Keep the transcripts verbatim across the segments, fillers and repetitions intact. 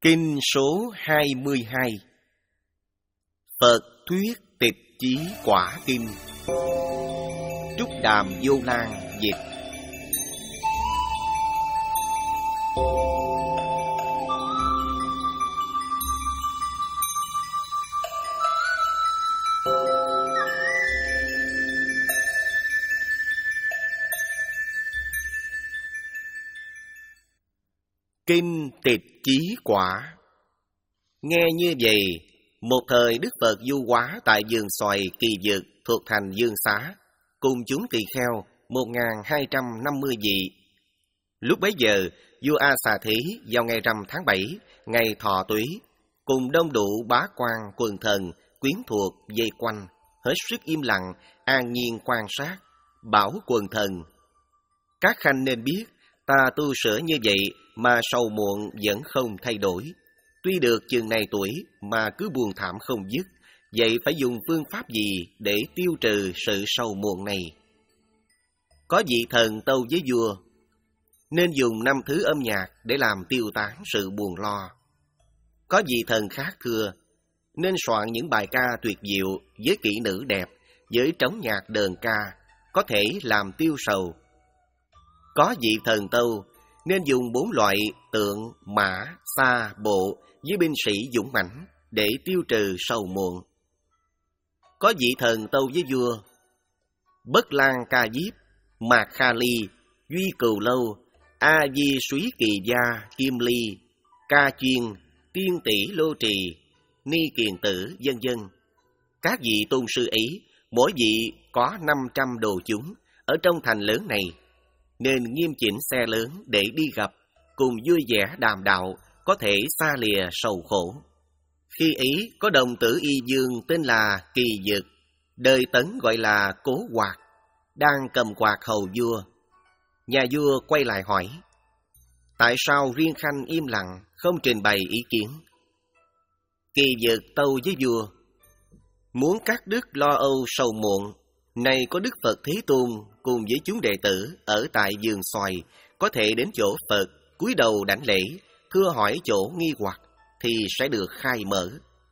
Kinh số hai mươi hai. Phật thuyết tịch chí quả kinh. Trúc Đàm Vô Lan dịch. Kinh tịch chí quả. Nghe như vậy, một thời Đức Phật du hóa tại vườn xoài Kỳ Dực thuộc thành Dương Xá, cùng chúng tỳ kheo một nghìn hai trăm năm mươi vị. Lúc bấy giờ, vua A Xà Thí vào ngày rằm tháng bảy, ngày Thọ Túy, cùng đông đủ bá quan quần thần, quyến thuộc vây quanh, hết sức im lặng, an nhiên quan sát, bảo quần thần: các khanh nên biết, ta tu sửa như vậy mà sầu muộn vẫn không thay đổi. Tuy được chừng này tuổi mà cứ buồn thảm không dứt, vậy phải dùng phương pháp gì để tiêu trừ sự sầu muộn này? Có vị thần tâu với vua, nên dùng năm thứ âm nhạc để làm tiêu tán sự buồn lo. Có vị thần khác thưa, nên soạn những bài ca tuyệt diệu với kỹ nữ đẹp, với trống nhạc đờn ca, có thể làm tiêu sầu. Có vị thần tâu, nên dùng bốn loại tượng, mã, xa, bộ với binh sĩ dũng mãnh để tiêu trừ sầu muộn. Có vị thần tâu với vua, Bất Lan Ca Diếp, Mạc Kha Ly, Duy Cừu Lâu, A Di Súy Kỳ Gia, Kim Ly, Ca Chuyên, Tiên Tỷ Lô Trì, Ni Kiền Tử, vân vân. Các vị tôn sư ấy, mỗi vị có năm trăm đồ chúng ở trong thành lớn này, nên nghiêm chỉnh xe lớn để đi gặp, cùng vui vẻ đàm đạo, có thể xa lìa sầu khổ. Khi ấy có đồng tử y dương tên là Kỳ Dực, đời Tấn gọi là Cố Quạt, đang cầm quạt hầu vua. Nhà vua quay lại hỏi, tại sao riêng khanh im lặng, không trình bày ý kiến? Kỳ Dực tâu với vua, muốn cắt đứt lo âu sầu muộn, này có Đức Phật Thế Tôn cùng với chúng đệ tử ở tại vườn xoài, có thể đến chỗ Phật, cúi đầu đảnh lễ, thưa hỏi chỗ nghi hoặc, thì sẽ được khai mở.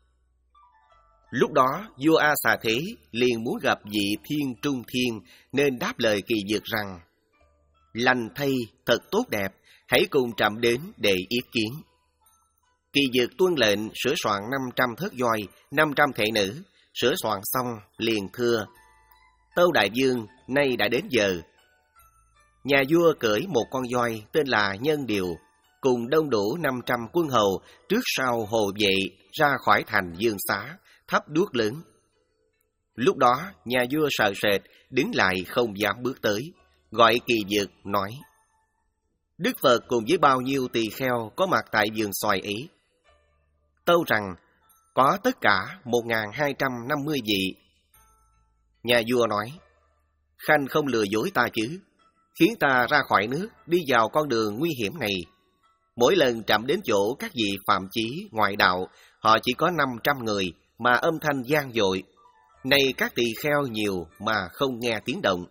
Lúc đó, vua A Xà Thế liền muốn gặp vị Thiên Trung Thiên, nên đáp lời Kỳ Dực rằng, lành thay, thật tốt đẹp, hãy cùng trẫm đến để ý kiến. Kỳ Dực tuân lệnh sửa soạn năm trăm thớt voi, năm trăm thể nữ. Sửa soạn xong liền thưa, tâu đại vương, nay đã đến giờ. Nhà vua cưỡi một con voi tên là Nhân Điều, cùng đông đủ năm trăm quân hầu trước sau hộ vệ ra khỏi thành Dương Xá, thắp đuốc lớn. Lúc đó nhà vua sợ sệt, đứng lại không dám bước tới, gọi Kỳ Dực nói, Đức Phật cùng với bao nhiêu tỳ kheo có mặt tại vườn xoài ấy, tâu rằng có tất cả một nghìn hai trăm năm mươi vị. Nhà vua nói, khanh không lừa dối ta chứ, khiến ta ra khỏi nước, đi vào con đường nguy hiểm này. Mỗi lần trẫm đến chỗ các vị phạm chí ngoại đạo, họ chỉ có năm trăm người mà âm thanh vang dội. Nay các tỳ kheo nhiều mà không nghe tiếng động.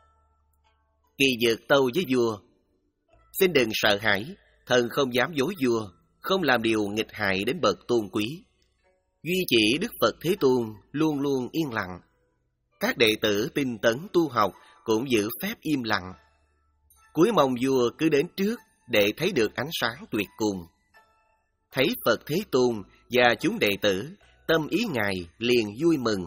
Kỳ Dực tâu với vua, xin đừng sợ hãi, thần không dám dối vua, không làm điều nghịch hại đến bậc tôn quý. Duy chỉ Đức Phật Thế Tôn luôn luôn yên lặng. Các đệ tử tinh tấn tu học cũng giữ phép im lặng. Cuối mong vua cứ đến trước để thấy được ánh sáng tuyệt cùng. Thấy Phật Thế Tôn và chúng đệ tử, tâm ý Ngài liền vui mừng.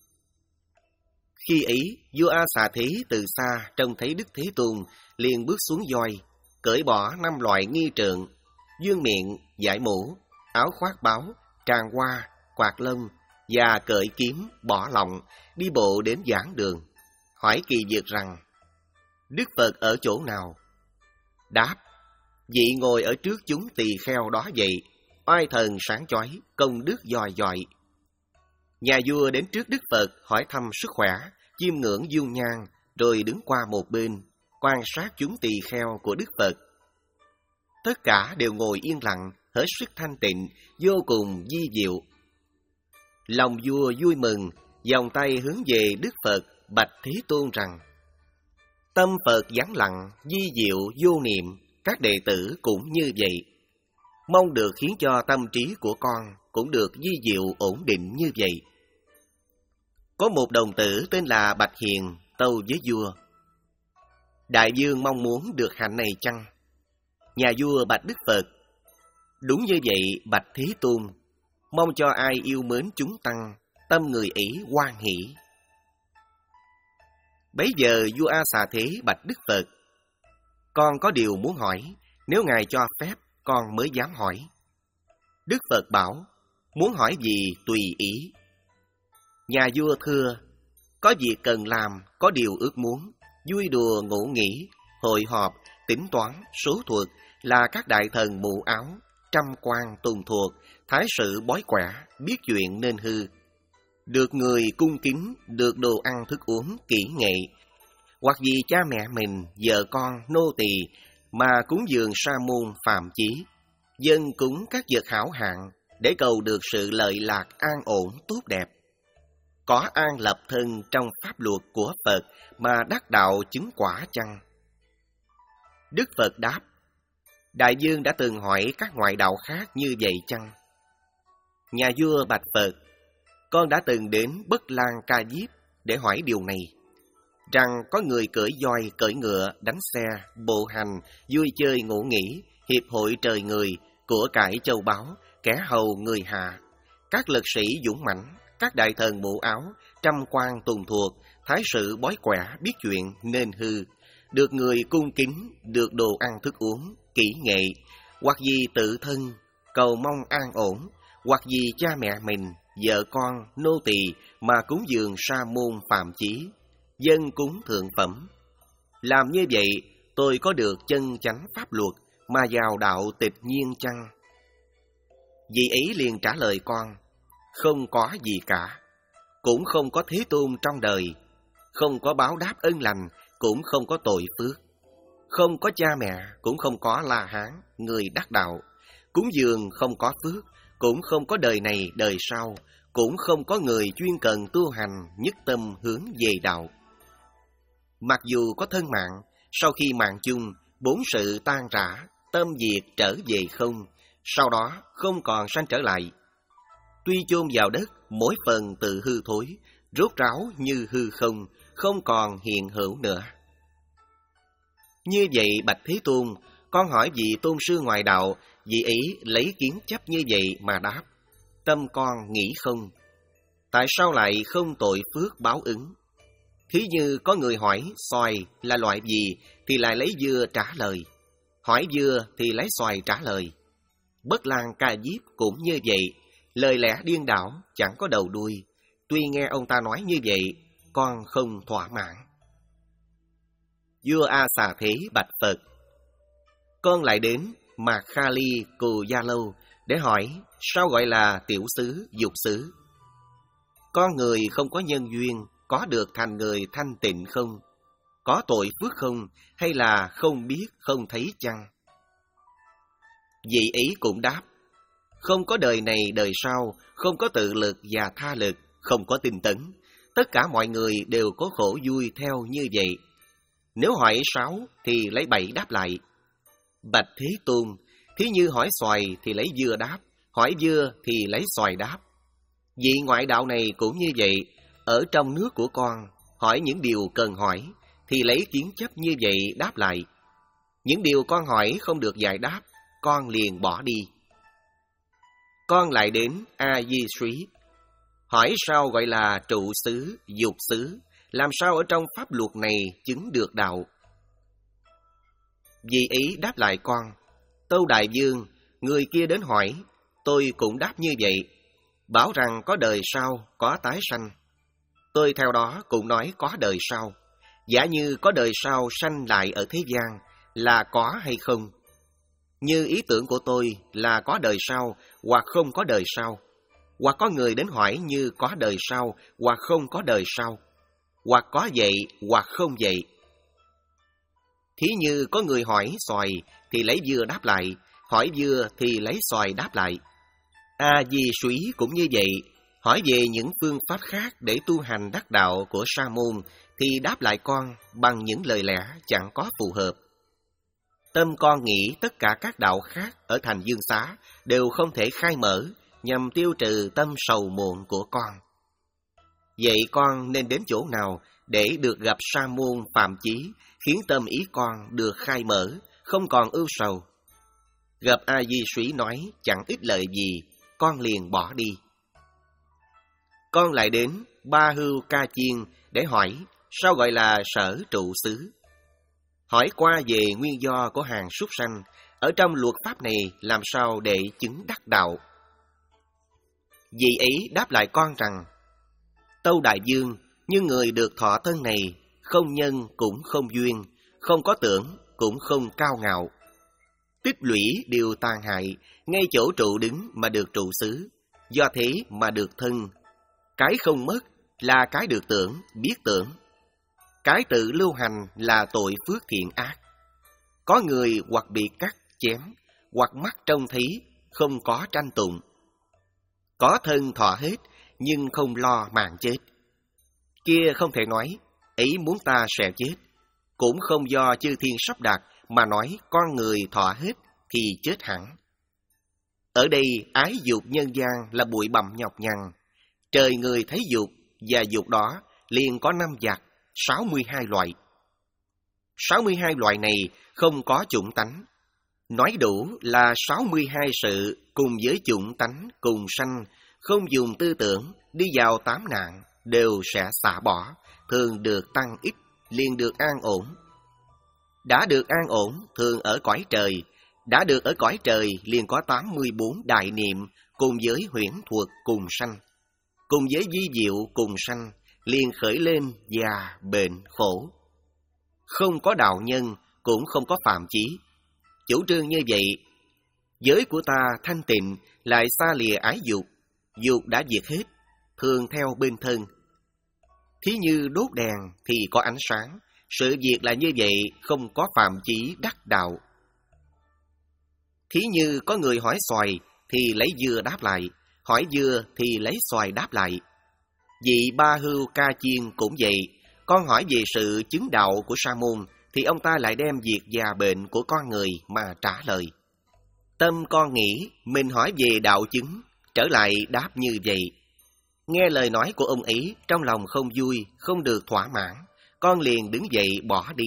Khi ấy, vua A Xà Thí từ xa trông thấy Đức Thế Tôn, liền bước xuống voi, cởi bỏ năm loại nghi trượng, dương miệng, dải mũ, áo khoác báo, tràng hoa, quạt lông, và cởi kiếm, bỏ lọng, đi bộ đến giảng đường. Hỏi Kỳ Dực rằng, Đức Phật ở chỗ nào? Đáp, vị ngồi ở trước chúng tỳ kheo đó vậy, oai thần sáng chói, công đức dòi dọi. Nhà vua đến trước Đức Phật hỏi thăm sức khỏe, chiêm ngưỡng dung nhan, rồi đứng qua một bên, quan sát chúng tỳ kheo của Đức Phật. Tất cả đều ngồi yên lặng, hết sức thanh tịnh, vô cùng vi diệu. Lòng vua vui mừng, vòng tay hướng về Đức Phật, bạch Thế Tôn rằng, tâm Phật vắng lặng, vi diệu vô niệm, các đệ tử cũng như vậy. mong được khiến cho tâm trí của con cũng được di diệu ổn định như vậy. Có một đồng tử tên là Bạch Hiền tâu với vua: Đại vương mong muốn được hạnh này chăng? Nhà vua bạch Đức Phật: Đúng như vậy bạch Thế Tôn, mong cho ai yêu mến chúng tăng, tâm người ấy hoan hỷ. Bấy giờ vua A Xà Thế bạch Đức Phật: Con có điều muốn hỏi, nếu ngài cho phép con mới dám hỏi. Đức Phật bảo: Muốn hỏi gì tùy ý. Nhà vua thưa: Có việc cần làm, có điều ước muốn, vui đùa ngủ nghỉ, hội họp, tính toán, số thuật, là các đại thần mù áo, trăm quan tùng thuộc, thái sự bói quẻ, biết chuyện nên hư. Được người cung kính, được đồ ăn thức uống kỹ nghệ, hoặc vì cha mẹ mình, vợ con, nô tỳ mà cúng dường sa môn phàm chí, dân cúng các vật hảo hạng, để cầu được sự lợi lạc an ổn tốt đẹp. Có an lập thân trong pháp luật của Phật mà đắc đạo chứng quả chăng? Đức Phật đáp: Đại vương đã từng hỏi các ngoại đạo khác như vậy chăng? Nhà vua bạch Phật: Con đã từng đến Bất Lan Ca Diếp để hỏi điều này, rằng có người cưỡi voi, cưỡi ngựa, đánh xe, bộ hành, vui chơi ngủ nghỉ, hiệp hội trời người, của cải châu báu, kẻ hầu người hạ, các lực sĩ dũng mãnh, các đại thần mũ áo, trăm quan tùng thuộc, thái sự bói quẻ, biết chuyện nên hư, được người cung kính, được đồ ăn thức uống kỹ nghệ, hoặc vì tự thân cầu mong an ổn, hoặc vì cha mẹ mình, vợ con, nô tỳ mà cúng dường sa môn phàm chí, dân cúng thượng phẩm. Làm như vậy, tôi có được chân chánh pháp luật mà vào đạo tịch nhiên chăng? Vị ấy liền trả lời con: Không có gì cả, cũng không có Thế Tôn trong đời, không có báo đáp ân lành, cũng không có tội phước, không có cha mẹ, cũng không có La Hán, người đắc đạo, cúng dường không có phước, cũng không có đời này đời sau, cũng không có người chuyên cần tu hành nhất tâm hướng về đạo. Mặc dù có thân mạng, sau khi mạng chung, bốn sự tan rã, tâm diệt trở về không, sau đó không còn sanh trở lại. Tuy chôn vào đất, mỗi phần tự hư thối, rốt ráo như hư không, không còn hiện hữu nữa. Như vậy bạch Thế Tôn, con hỏi vị tôn sư ngoại đạo, vị ấy lấy kiến chấp như vậy mà đáp: Tâm con nghĩ không, tại sao lại không tội phước báo ứng? Thí như có người hỏi xoài là loại gì, thì lại lấy dưa trả lời, hỏi dưa thì lấy xoài trả lời. Bất Lan Ca Diếp cũng như vậy, lời lẽ điên đảo, chẳng có đầu đuôi. Tuy nghe ông ta nói như vậy, con không thỏa mãn. Vua A Xà Thế bạch Phật: Con lại đến Mạc Kha Ly Cù Gia Lâu để hỏi sao gọi là tiểu xứ, dục xứ. Con người không có nhân duyên, có được thành người thanh tịnh không? Có tội phước không? Hay là không biết, không thấy chăng? Vị ấy cũng đáp: Không có đời này đời sau, không có tự lực và tha lực, không có tinh tấn. Tất cả mọi người đều có khổ vui theo như vậy. Nếu hỏi sáu thì lấy bảy đáp lại. Bạch Thế Tôn, thí như hỏi xoài thì lấy dưa đáp, hỏi dưa thì lấy xoài đáp. Vị ngoại đạo này cũng như vậy, ở trong nước của con, hỏi những điều cần hỏi thì lấy kiến chấp như vậy đáp lại. Những điều con hỏi không được giải đáp, con liền bỏ đi. Con lại đến A Di Srí, hỏi sao gọi là trụ xứ, dục xứ, làm sao ở trong pháp luật này chứng được đạo? Vị ấy đáp lại con: Tâu đại vương, người kia đến hỏi, tôi cũng đáp như vậy, bảo rằng có đời sau, có tái sanh. Tôi theo đó cũng nói có đời sau. Giả như có đời sau sanh lại ở thế gian, là có hay không? Như ý tưởng của tôi là có đời sau hoặc không có đời sau, hoặc có người đến hỏi như có đời sau hoặc không có đời sau, hoặc có vậy hoặc không vậy. Thí như có người hỏi xoài thì lấy dưa đáp lại, hỏi dưa thì lấy xoài đáp lại. A Di Súy cũng như vậy, hỏi về những phương pháp khác để tu hành đắc đạo của sa môn thì đáp lại con bằng những lời lẽ chẳng có phù hợp. Tâm con nghĩ tất cả các đạo khác ở thành Dương Xá đều không thể khai mở nhằm tiêu trừ tâm sầu muộn của con. Vậy con nên đến chỗ nào để được gặp sa môn Phạm Chí, khiến tâm ý con được khai mở, không còn ưu sầu? Gặp A Di Súy nói chẳng ích lợi gì, con liền bỏ đi. Con lại đến Ba Hưu Ca Chiên để hỏi sao gọi là sở trụ xứ. Hỏi qua về nguyên do của hàng súc sanh, ở trong luật pháp này làm sao để chứng đắc đạo. Vị ấy đáp lại con rằng, Tâu Đại Dương, như người được thọ thân này, không nhân cũng không duyên, không có tưởng cũng không cao ngạo. Tích lũy điều tàn hại, ngay chỗ trụ đứng mà được trụ xứ, do thế mà được thân. Cái không mất là cái được tưởng, biết tưởng. Cái tự lưu hành là tội phước thiện ác. Có người hoặc bị cắt, chém, hoặc mắt trông thấy, không có tranh tụng. Có thân thọ hết, nhưng không lo mạng chết. Kia không thể nói, ấy muốn ta sẽ chết. Cũng không do chư thiên sắp đặt, mà nói con người thọ hết, thì chết hẳn. Ở đây, ái dục nhân gian là bụi bặm nhọc nhằn. Trời người thấy dục, và dục đó liền có năm giặc, sáu mươi hai loại. sáu mươi hai loại này không có chủng tánh. Nói đủ là sáu mươi hai sự cùng với chủng tánh cùng sanh, không dùng tư tưởng, đi vào tám nạn, đều sẽ xả bỏ, thường được tăng ít, liền được an ổn. Đã được an ổn, thường ở cõi trời, đã được ở cõi trời liền có tám mươi bốn đại niệm, cùng với huyễn thuật cùng sanh, cùng với vi diệu cùng sanh, liền khởi lên già, bệnh, khổ. Không có đạo nhân, cũng không có phạm chí. Chủ trương như vậy, giới của ta thanh tịnh, lại xa lìa ái dục, dục đã diệt hết, thường theo bên thân. Thí như đốt đèn thì có ánh sáng, sự việc là như vậy, không có phạm chí đắc đạo. Thí như có người hỏi xoài, thì lấy dưa đáp lại, hỏi dưa thì lấy xoài đáp lại. Vị Ba Hưu Ca Chiên cũng vậy, con hỏi về sự chứng đạo của sa môn, thì ông ta lại đem việc già bệnh của con người mà trả lời. Tâm con nghĩ, mình hỏi về đạo chứng, trở lại đáp như vậy. Nghe lời nói của ông ấy, trong lòng không vui, không được thỏa mãn, con liền đứng dậy bỏ đi.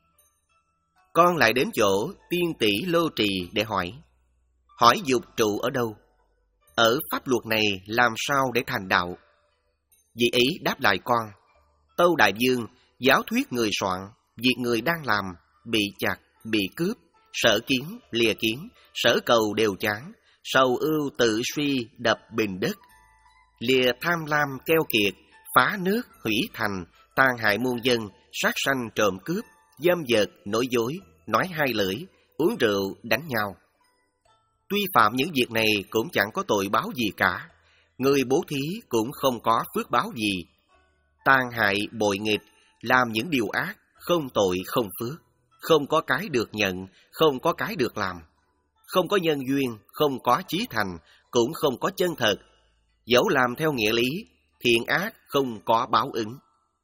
Con lại đến chỗ Tiên Tỷ Lô Trì để hỏi. Hỏi dục trụ ở đâu? Ở pháp luật này làm sao để thành đạo? Vị ấy đáp lại con. Tâu Đại Dương, giáo thuyết người soạn, việc người đang làm, bị chặt, bị cướp, sở kiến, lìa kiến, sở cầu đều chán, sầu ưu tự suy đập bình đất. Lìa tham lam keo kiệt, phá nước, hủy thành, tàn hại muôn dân, sát sanh trộm cướp, dâm dật, nói dối, nói hai lưỡi, uống rượu, đánh nhau. Tuy phạm những việc này cũng chẳng có tội báo gì cả, người bố thí cũng không có phước báo gì. Tàn hại, bội nghịch, làm những điều ác, không tội không phước, không có cái được nhận, không có cái được làm. Không có nhân duyên, không có chí thành, cũng không có chân thật. Dẫu làm theo nghĩa lý, thiện ác không có báo ứng.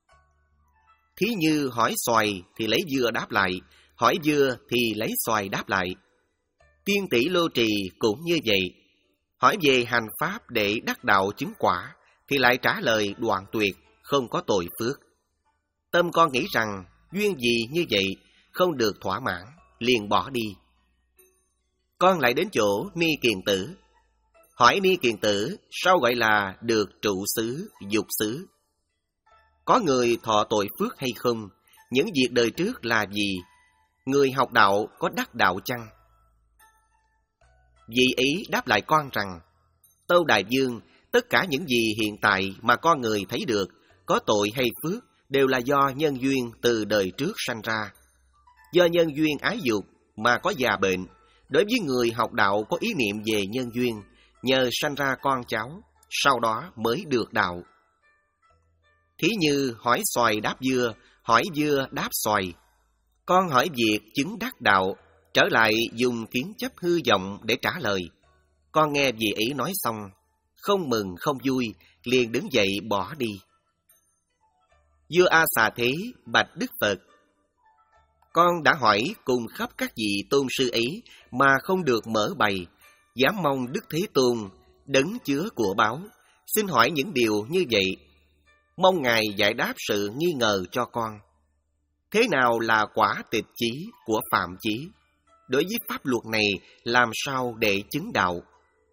Thí như hỏi xoài thì lấy dưa đáp lại, hỏi dưa thì lấy xoài đáp lại. Tiên Tỷ Lô Trì cũng như vậy. Hỏi về hành pháp để đắc đạo chứng quả, thì lại trả lời đoạn tuyệt, không có tội phước. Tâm con nghĩ rằng, duyên gì như vậy, không được thỏa mãn, liền bỏ đi. Con lại đến chỗ Ni Kiền Tử. Hỏi Ni Kiền Tử, sao gọi là được trụ xứ, dục xứ? Có người thọ tội phước hay không? Những việc đời trước là gì? Người học đạo có đắc đạo chăng? Vị ấy đáp lại con rằng, Tâu Đại Dương, tất cả những gì hiện tại mà con người thấy được, có tội hay phước, đều là do nhân duyên từ đời trước sanh ra. Do nhân duyên ái dục mà có già bệnh, đối với người học đạo có ý niệm về nhân duyên, nhờ sanh ra con cháu, sau đó mới được đạo. Thí như hỏi xoài đáp dưa, hỏi dưa đáp xoài. Con hỏi việc chứng đắc đạo, trở lại dùng kiến chấp hư vọng để trả lời. Con nghe vị ấy nói xong, không mừng không vui, liền đứng dậy bỏ đi. Vua A Xà Thế bạch Đức Phật. Con đã hỏi cùng khắp các vị tôn sư ấy mà không được mở bày, dám mong Đức Thế Tôn, đấng chứa của báo, xin hỏi những điều như vậy. Mong Ngài giải đáp sự nghi ngờ cho con. Thế nào là quả tịch chí của phạm chí? Đối với pháp luật này làm sao để chứng đạo?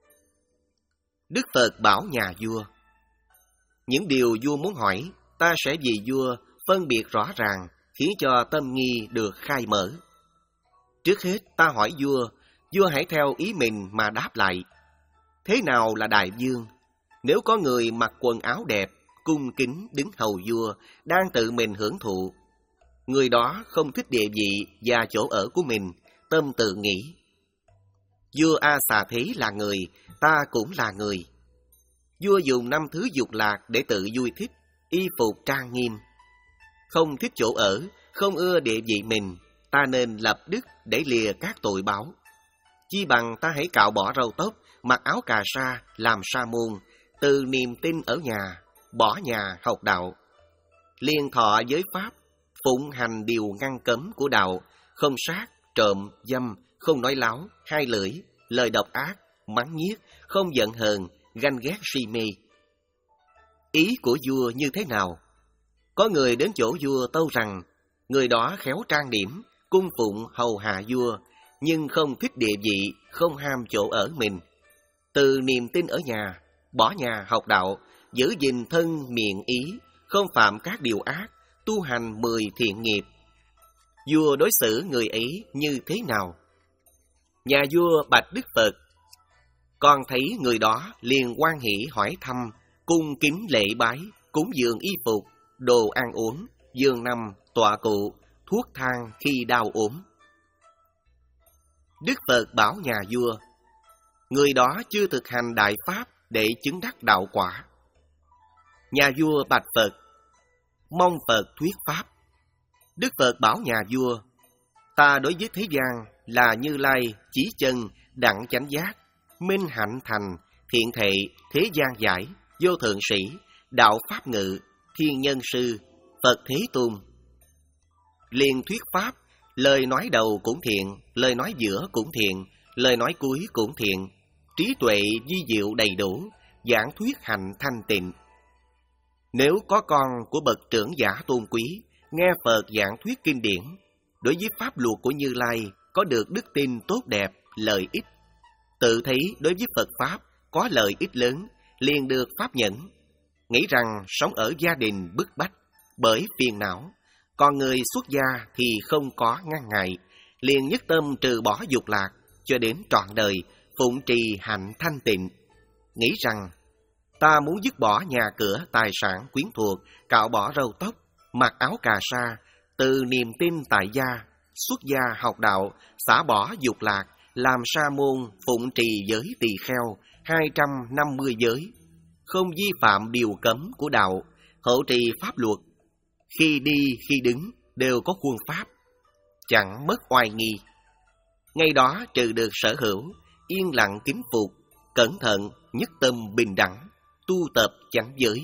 Đức Phật bảo nhà vua, những điều vua muốn hỏi, ta sẽ vì vua phân biệt rõ ràng, khiến cho tâm nghi được khai mở. Trước hết ta hỏi vua, vua hãy theo ý mình mà đáp lại. Thế nào là đại vương? Nếu có người mặc quần áo đẹp, cung kính đứng hầu vua, đang tự mình hưởng thụ, người đó không thích địa vị và chỗ ở của mình, tâm tự nghĩ, vua A Xà Thế là người, ta cũng là người. Vua dùng năm thứ dục lạc để tự vui thích, y phục trang nghiêm. Không thích chỗ ở, không ưa địa vị mình, ta nên lập đức để lìa các tội báo. Chi bằng ta hãy cạo bỏ râu tóc, mặc áo cà sa, làm sa môn, từ niềm tin ở nhà, bỏ nhà học đạo. Liên thọ giới pháp, phụng hành điều ngăn cấm của đạo, không sát, trộm, dâm, không nói láo, hai lưỡi, lời độc ác, mắng nhiếc, không giận hờn, ganh ghét si mê. Ý của vua như thế nào? Có người đến chỗ vua tâu rằng, người đó khéo trang điểm, cung phụng hầu hạ vua, nhưng không thích địa vị, không ham chỗ ở mình. Từ niềm tin ở nhà, bỏ nhà học đạo, giữ gìn thân miệng ý, không phạm các điều ác, tu hành mười thiện nghiệp. Vua đối xử người ấy như thế nào? Nhà vua bạch Đức Phật, con thấy người đó liền hoan hỷ hỏi thăm, cung kính lễ bái, cúng dường y phục, đồ ăn uống, giường nằm, tọa cụ, thuốc thang khi đau ốm. Đức Phật bảo nhà vua, người đó chưa thực hành đại pháp để chứng đắc đạo quả. Nhà vua bạch Phật, mong Phật thuyết pháp. Đức Phật bảo nhà vua, ta đối với thế gian là Như Lai, chí chân, đặng chánh giác, minh hạnh thành, thiện thệ, thế gian giải, vô thượng sĩ, đạo pháp ngự, thiên nhân sư, Phật Thế Tôn. Liền thuyết pháp, lời nói đầu cũng thiện, lời nói giữa cũng thiện, lời nói cuối cũng thiện, trí tuệ di diệu đầy đủ, giảng thuyết hành thanh tịnh. Nếu có con của bậc trưởng giả tôn quý, nghe Phật giảng thuyết kinh điển, đối với pháp luật của Như Lai có được đức tin tốt đẹp, lợi ích, tự thấy đối với Phật Pháp có lợi ích lớn, liền được pháp nhẫn, nghĩ rằng sống ở gia đình bức bách bởi phiền não, còn người xuất gia thì không có ngăn ngại, liền nhất tâm trừ bỏ dục lạc, cho đến trọn đời phụng trì hạnh thanh tịnh, nghĩ rằng ta muốn dứt bỏ nhà cửa, tài sản, quyến thuộc, cạo bỏ râu tóc, mặc áo cà sa, từ niềm tin tại gia, xuất gia học đạo, xả bỏ dục lạc, làm sa môn, phụng trì giới tỳ kheo, hai trăm năm mươi giới, không vi phạm điều cấm của đạo, hộ trì pháp luật, khi đi khi đứng đều có khuôn pháp, chẳng mất oai nghi. Ngay đó trừ được sở hữu, yên lặng kính phục, cẩn thận, nhất tâm bình đẳng, tu tập chánh giới.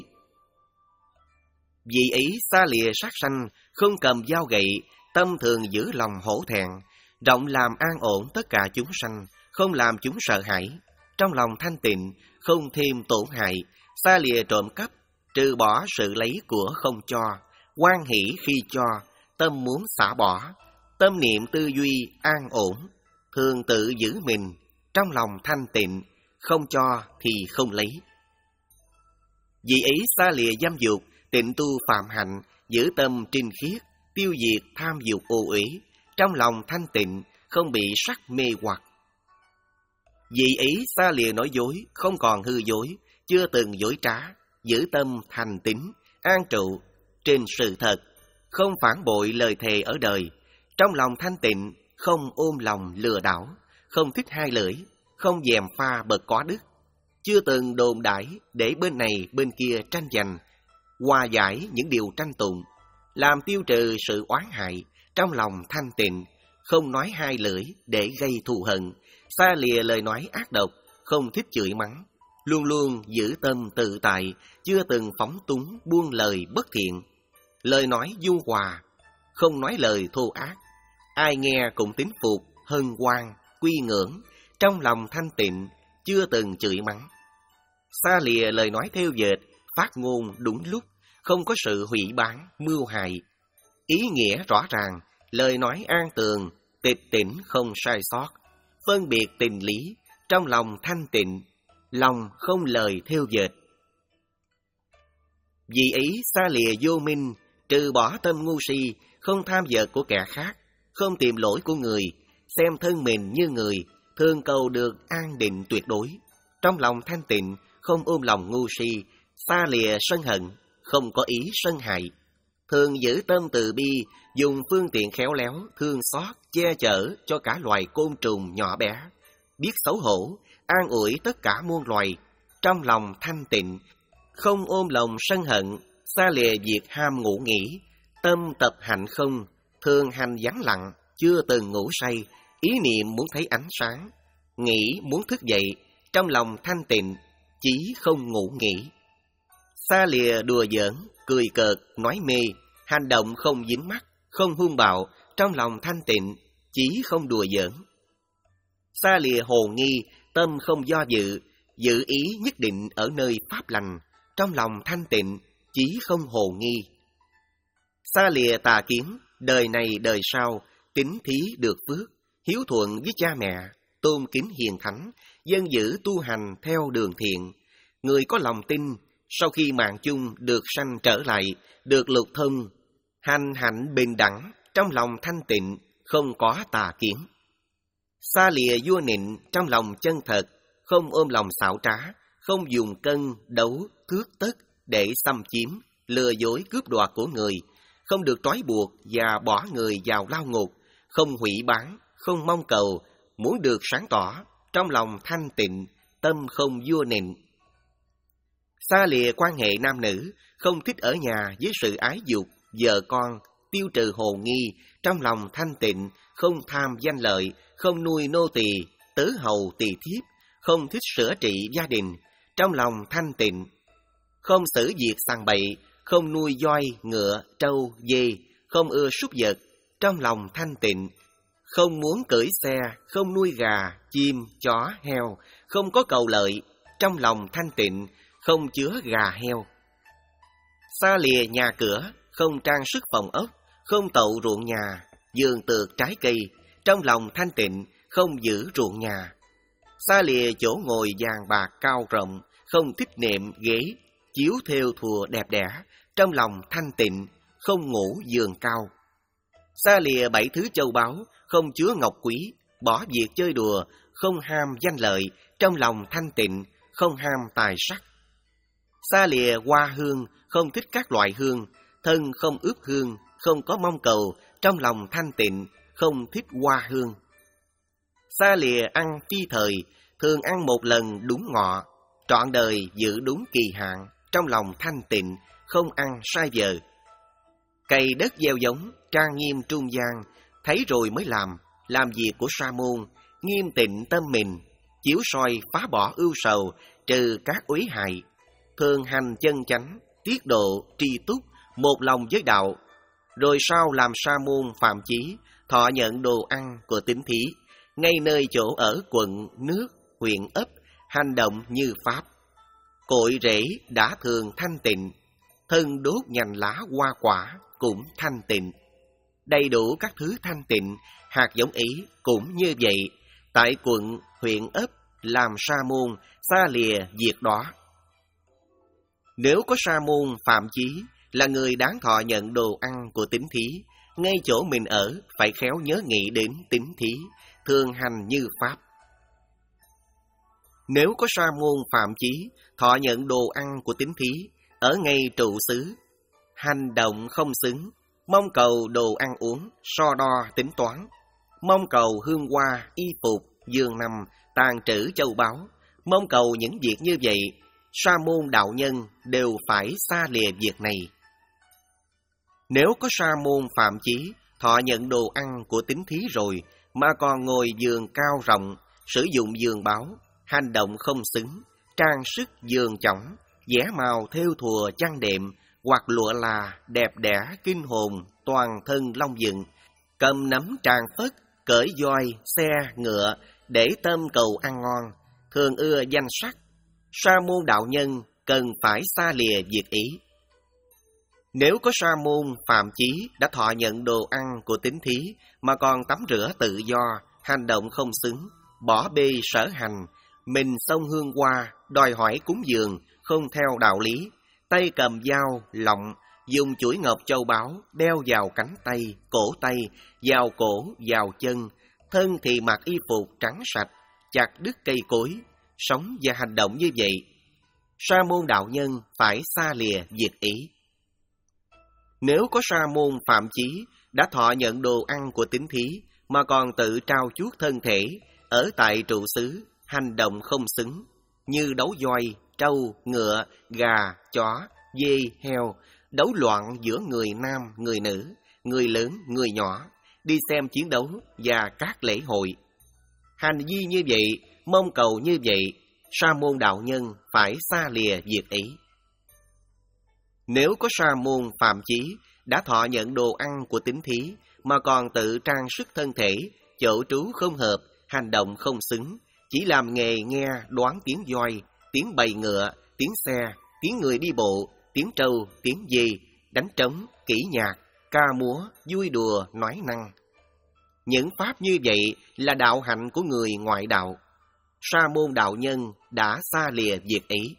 Vì ấy xa lìa sát sanh, không cầm dao gậy, tâm thường giữ lòng hổ thẹn, rộng làm an ổn tất cả chúng sanh, không làm chúng sợ hãi, trong lòng thanh tịnh, không thêm tổn hại, xa lìa trộm cắp, trừ bỏ sự lấy của không cho, hoan hỷ khi cho, tâm muốn xả bỏ, tâm niệm tư duy an ổn, thường tự giữ mình, trong lòng thanh tịnh, không cho thì không lấy. Vì ấy xa lìa dâm dục, tịnh tu phạm hạnh, giữ tâm trinh khiết, tiêu diệt tham dục ô uế, trong lòng thanh tịnh, không bị sắc mê hoặc. Vì ấy xa lìa nói dối, không còn hư dối, chưa từng dối trá, giữ tâm thành tín, an trụ trên sự thật, không phản bội lời thề ở đời, trong lòng thanh tịnh, không ôm lòng lừa đảo, không thích hai lưỡi, không gièm pha bậc có đức, chưa từng đồn đãi để bên này bên kia tranh giành, hòa giải những điều tranh tụng, làm tiêu trừ sự oán hại, trong lòng thanh tịnh, không nói hai lưỡi để gây thù hận, xa lìa lời nói ác độc, không thích chửi mắng, luôn luôn giữ tâm tự tại, chưa từng phóng túng buông lời bất thiện, lời nói dung hòa, không nói lời thô ác, ai nghe cũng tín phục, hân hoan, quy ngưỡng, trong lòng thanh tịnh, chưa từng chửi mắng. Xa lìa lời nói theo dệt, phát ngôn đúng lúc, không có sự hủy bán, mưu hại. Ý nghĩa rõ ràng, lời nói an tường, tịch tỉnh không sai sót, phân biệt tình lý, trong lòng thanh tịnh, lòng không lời theo dệt. Vì ý xa lìa vô minh, trừ bỏ tâm ngu si, không tham vợ của kẻ khác, không tìm lỗi của người, xem thân mình như người, thường cầu được an định tuyệt đối. Trong lòng thanh tịnh, không ôm lòng ngu si, xa lìa sân hận, không có ý sân hại. Thường giữ tâm từ bi, dùng phương tiện khéo léo, thương xót, che chở cho cả loài côn trùng nhỏ bé. Biết xấu hổ, an ủi tất cả muôn loài. Trong lòng thanh tịnh, không ôm lòng sân hận, xa lìa việc ham ngủ nghỉ. Tâm tập hạnh không, thường hành vắng lặng, chưa từng ngủ say. Ý niệm muốn thấy ánh sáng, nghĩ muốn thức dậy. Trong lòng thanh tịnh, chí không ngủ nghỉ. Xa lìa đùa giỡn, cười cợt, nói mê, hành động không dính mắc, không hung bạo, trong lòng thanh tịnh, chí không đùa giỡn. Xa lìa hồ nghi, tâm không do dự, giữ ý nhất định ở nơi pháp lành, trong lòng thanh tịnh, chí không hồ nghi. Xa lìa tà kiến, đời này đời sau, tín thí được phước, hiếu thuận với cha mẹ, tôn kính hiền thánh, dân giữ tu hành theo đường thiện. Người có lòng tin, sau khi mạng chung được sanh trở lại, được lục thông, hành hạnh bình đẳng, trong lòng thanh tịnh, không có tà kiến. Xa lìa vua nịnh, trong lòng chân thật, không ôm lòng xảo trá, không dùng cân, đấu, thước tất để xâm chiếm, lừa dối cướp đoạt của người, không được trói buộc và bỏ người vào lao ngục, không hủy bán, không mong cầu, muốn được sáng tỏ, trong lòng thanh tịnh, tâm không vua nịnh. Xa lìa quan hệ nam nữ, không thích ở nhà với sự ái dục, vợ con, tiêu trừ hồ nghi, trong lòng thanh tịnh, không tham danh lợi, không nuôi nô tỳ, tớ hầu tỳ thiếp, không thích sửa trị gia đình, trong lòng thanh tịnh. Không xử việc sằng bậy, không nuôi voi, ngựa, trâu, dê, không ưa súc vật, trong lòng thanh tịnh. Không muốn cưỡi xe, không nuôi gà, chim, chó, heo, không có cầu lợi, trong lòng thanh tịnh, không chứa gà heo. Xa lìa nhà cửa, không trang sức phòng ốc, không tậu ruộng nhà, vườn tược trái cây, trong lòng thanh tịnh, không giữ ruộng nhà. Xa lìa chỗ ngồi vàng bạc cao rộng, không thích nệm ghế, chiếu thêu thùa đẹp đẽ, trong lòng thanh tịnh, không ngủ giường cao. Xa lìa bảy thứ châu báu, không chứa ngọc quý, bỏ việc chơi đùa, không ham danh lợi, trong lòng thanh tịnh, không ham tài sắc. Xa lìa hoa hương, không thích các loại hương, thân không ướp hương, không có mong cầu, trong lòng thanh tịnh, không thích hoa hương. Xa lìa ăn phi thời, thường ăn một lần đúng ngọ, trọn đời giữ đúng kỳ hạn, trong lòng thanh tịnh, không ăn sai giờ. Cày đất gieo giống, trang nghiêm trung gian, thấy rồi mới làm, làm việc của sa môn, nghiêm tịnh tâm mình, chiếu soi phá bỏ ưu sầu, trừ các uế hại, thường hành chân chánh, tiết độ, tri túc, một lòng với đạo. Rồi sau làm sa môn phạm chí, thọ nhận đồ ăn của tín thí, ngay nơi chỗ ở quận, nước, huyện ấp, hành động như pháp. Cội rễ đã thường thanh tịnh, thân đốt nhành lá hoa quả cũng thanh tịnh. Đầy đủ các thứ thanh tịnh, hạt giống ý cũng như vậy. Tại quận, huyện ấp, làm sa môn, xa lìa việc đó. Nếu có sa môn phạm chí, là người đáng thọ nhận đồ ăn của tín thí, ngay chỗ mình ở phải khéo nhớ nghĩ đến tín thí, thường hành như pháp. Nếu có sa môn phạm chí, thọ nhận đồ ăn của tín thí, ở ngay trụ xứ, hành động không xứng, mong cầu đồ ăn uống, so đo tính toán, mong cầu hương hoa, y phục, giường nằm, tàn trữ châu báu, mong cầu những việc như vậy, sa môn đạo nhân đều phải xa lìa việc này. Nếu có sa môn phạm chí, thọ nhận đồ ăn của tín thí rồi, mà còn ngồi giường cao rộng, sử dụng giường báo, hành động không xứng, trang sức giường chõng, vẽ màu thêu thùa chăn đệm, hoặc lụa là đẹp đẽ kinh hồn, toàn thân long dựng, cầm nắm tràng phất, cởi voi, xe, ngựa, để tôm cầu ăn ngon, thường ưa danh sắc. Sa môn đạo nhân cần phải xa lìa việc ý. Nếu có sa môn phạm chí đã thọ nhận đồ ăn của tín thí mà còn tắm rửa tự do, hành động không xứng, bỏ bê sở hành, mình xông hương hoa, đòi hỏi cúng dường, không theo đạo lý, tay cầm dao, lọng, dùng chuỗi ngọc châu báu, đeo vào cánh tay, cổ tay, vào cổ, vào chân, thân thì mặc y phục trắng sạch, chặt đứt cây cối, sống và hành động như vậy. Sa môn đạo nhân phải xa lìa việc ý. Nếu có sa môn phạm chí đã thọ nhận đồ ăn của tín thí mà còn tự trao chuốt thân thể ở tại trụ xứ, hành động không xứng, như đấu voi, trâu, ngựa, gà, chó, dê, heo, đấu loạn giữa người nam, người nữ, người lớn, người nhỏ, đi xem chiến đấu và các lễ hội. Hành vi như vậy, mong cầu như vậy, sa môn đạo nhân phải xa lìa việc ý. Nếu có sa môn phạm chí đã thọ nhận đồ ăn của tín thí mà còn tự trang sức thân thể, chỗ trú không hợp, hành động không xứng, chỉ làm nghề nghe đoán tiếng voi, tiếng bầy ngựa, tiếng xe, tiếng người đi bộ, tiếng trâu, tiếng dê, đánh trống, kỹ nhạc, ca múa, vui đùa, nói năng. Những pháp như vậy là đạo hạnh của người ngoại đạo. Sa môn đạo nhân đã xa lìa việc ý.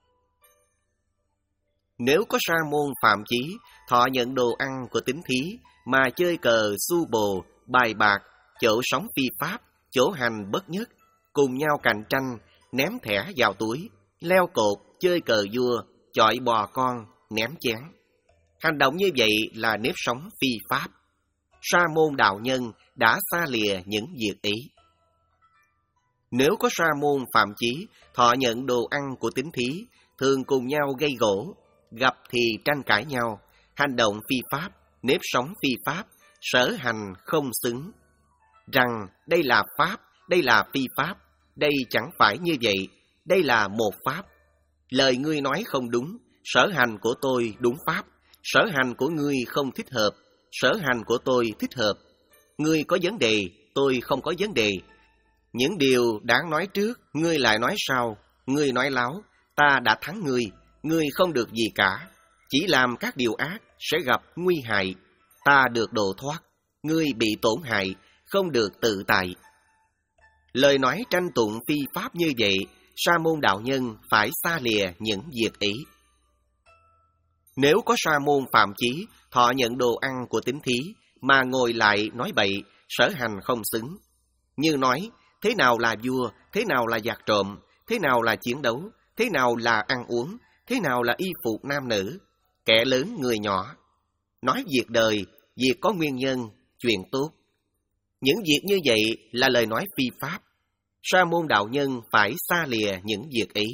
Nếu có sa môn phạm chí thọ nhận đồ ăn của tín thí mà chơi cờ su bồ, bài bạc, chỗ sống phi pháp, chỗ hành bất nhất, cùng nhau cạnh tranh, ném thẻ vào túi, leo cột, chơi cờ vua, chọi bò con, ném chén. Hành động như vậy là nếp sống phi pháp. Sa môn đạo nhân đã xa lìa những việc ý. Nếu có sa môn phạm chí thọ nhận đồ ăn của tín thí, thường cùng nhau gây gỗ, gặp thì tranh cãi nhau, hành động phi pháp, nếp sống phi pháp, sở hành không xứng. Rằng đây là pháp, đây là phi pháp, đây chẳng phải như vậy, đây là một pháp. Lời ngươi nói không đúng, sở hành của tôi đúng pháp, sở hành của ngươi không thích hợp, sở hành của tôi thích hợp. Ngươi có vấn đề, tôi không có vấn đề. Những điều đáng nói trước, ngươi lại nói sau, ngươi nói láo, ta đã thắng ngươi, ngươi không được gì cả, chỉ làm các điều ác sẽ gặp nguy hại. Ta được độ thoát, ngươi bị tổn hại, không được tự tại. Lời nói tranh tụng phi pháp như vậy, sa môn đạo nhân phải xa lìa những việc ý. Nếu có sa môn phạm chí thọ nhận đồ ăn của tín thí mà ngồi lại nói bậy, sở hành không xứng, như nói thế nào là vua, thế nào là giặc trộm, thế nào là chiến đấu, thế nào là ăn uống, thế nào là y phục nam nữ, kẻ lớn người nhỏ, nói việc đời, việc có nguyên nhân, chuyện tốt. Những việc như vậy là lời nói phi pháp. Sa môn đạo nhân phải xa lìa những việc ấy.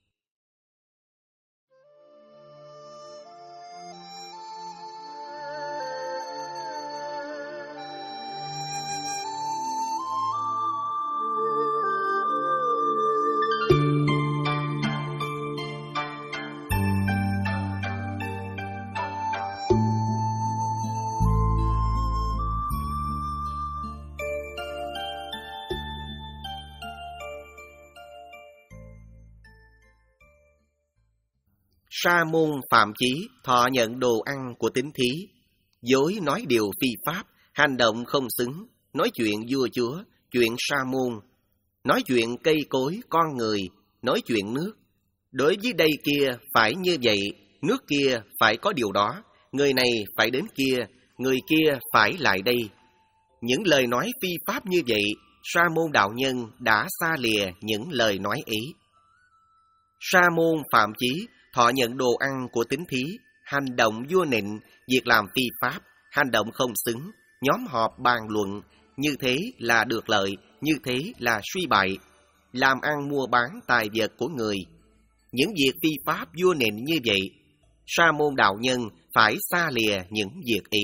Sa môn phạm chí thọ nhận đồ ăn của tín thí, dối nói điều phi pháp, hành động không xứng, nói chuyện vua chúa, chuyện sa môn, nói chuyện cây cối con người, nói chuyện nước. Đối với đây kia phải như vậy, nước kia phải có điều đó, người này phải đến kia, người kia phải lại đây. Những lời nói phi pháp như vậy, sa môn đạo nhân đã xa lìa những lời nói ấy. Sa môn phạm chí thọ nhận đồ ăn của tín thí, hành động vua nịnh, việc làm phi pháp, hành động không xứng, nhóm họp bàn luận, như thế là được lợi, như thế là suy bại, làm ăn mua bán tài vật của người. Những việc phi pháp vua nịnh như vậy, sa môn đạo nhân phải xa lìa những việc ý.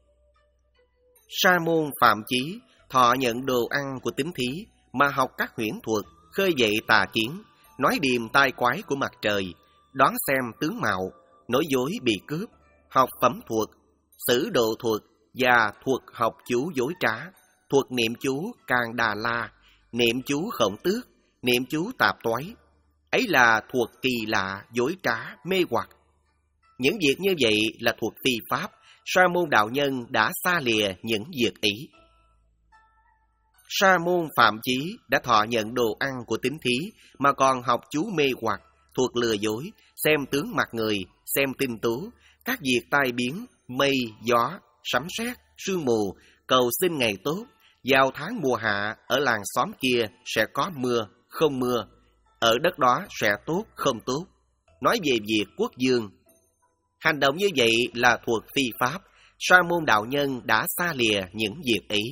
Sa môn phạm chí thọ nhận đồ ăn của tín thí mà học các huyễn thuật, khơi dậy tà kiến, nói điềm tai quái của mặt trời, đoán xem tướng mạo, nói dối bị cướp, học phẩm thuật, sử độ thuật, và thuật học chú dối trá, thuật niệm chú Càng Đà La, niệm chú Khổng Tước, niệm chú Tạp Toái. Ấy là thuật kỳ lạ, dối trá, mê hoặc. Những việc như vậy là thuật phi pháp, Sa môn đạo nhân đã xa lìa những việc ý. Sa môn Phạm Chí đã thọ nhận đồ ăn của tín thí, mà còn học chú mê hoặc, thuật lừa dối, xem tướng mặt người, xem tinh tú, các việc tai biến, mây, gió, sấm sét, sương mù, cầu xin ngày tốt. Vào tháng mùa hạ, ở làng xóm kia sẽ có mưa, không mưa, ở đất đó sẽ tốt, không tốt. Nói về việc quốc dương, hành động như vậy là thuật phi pháp, Sa môn đạo nhân đã xa lìa những việc ấy.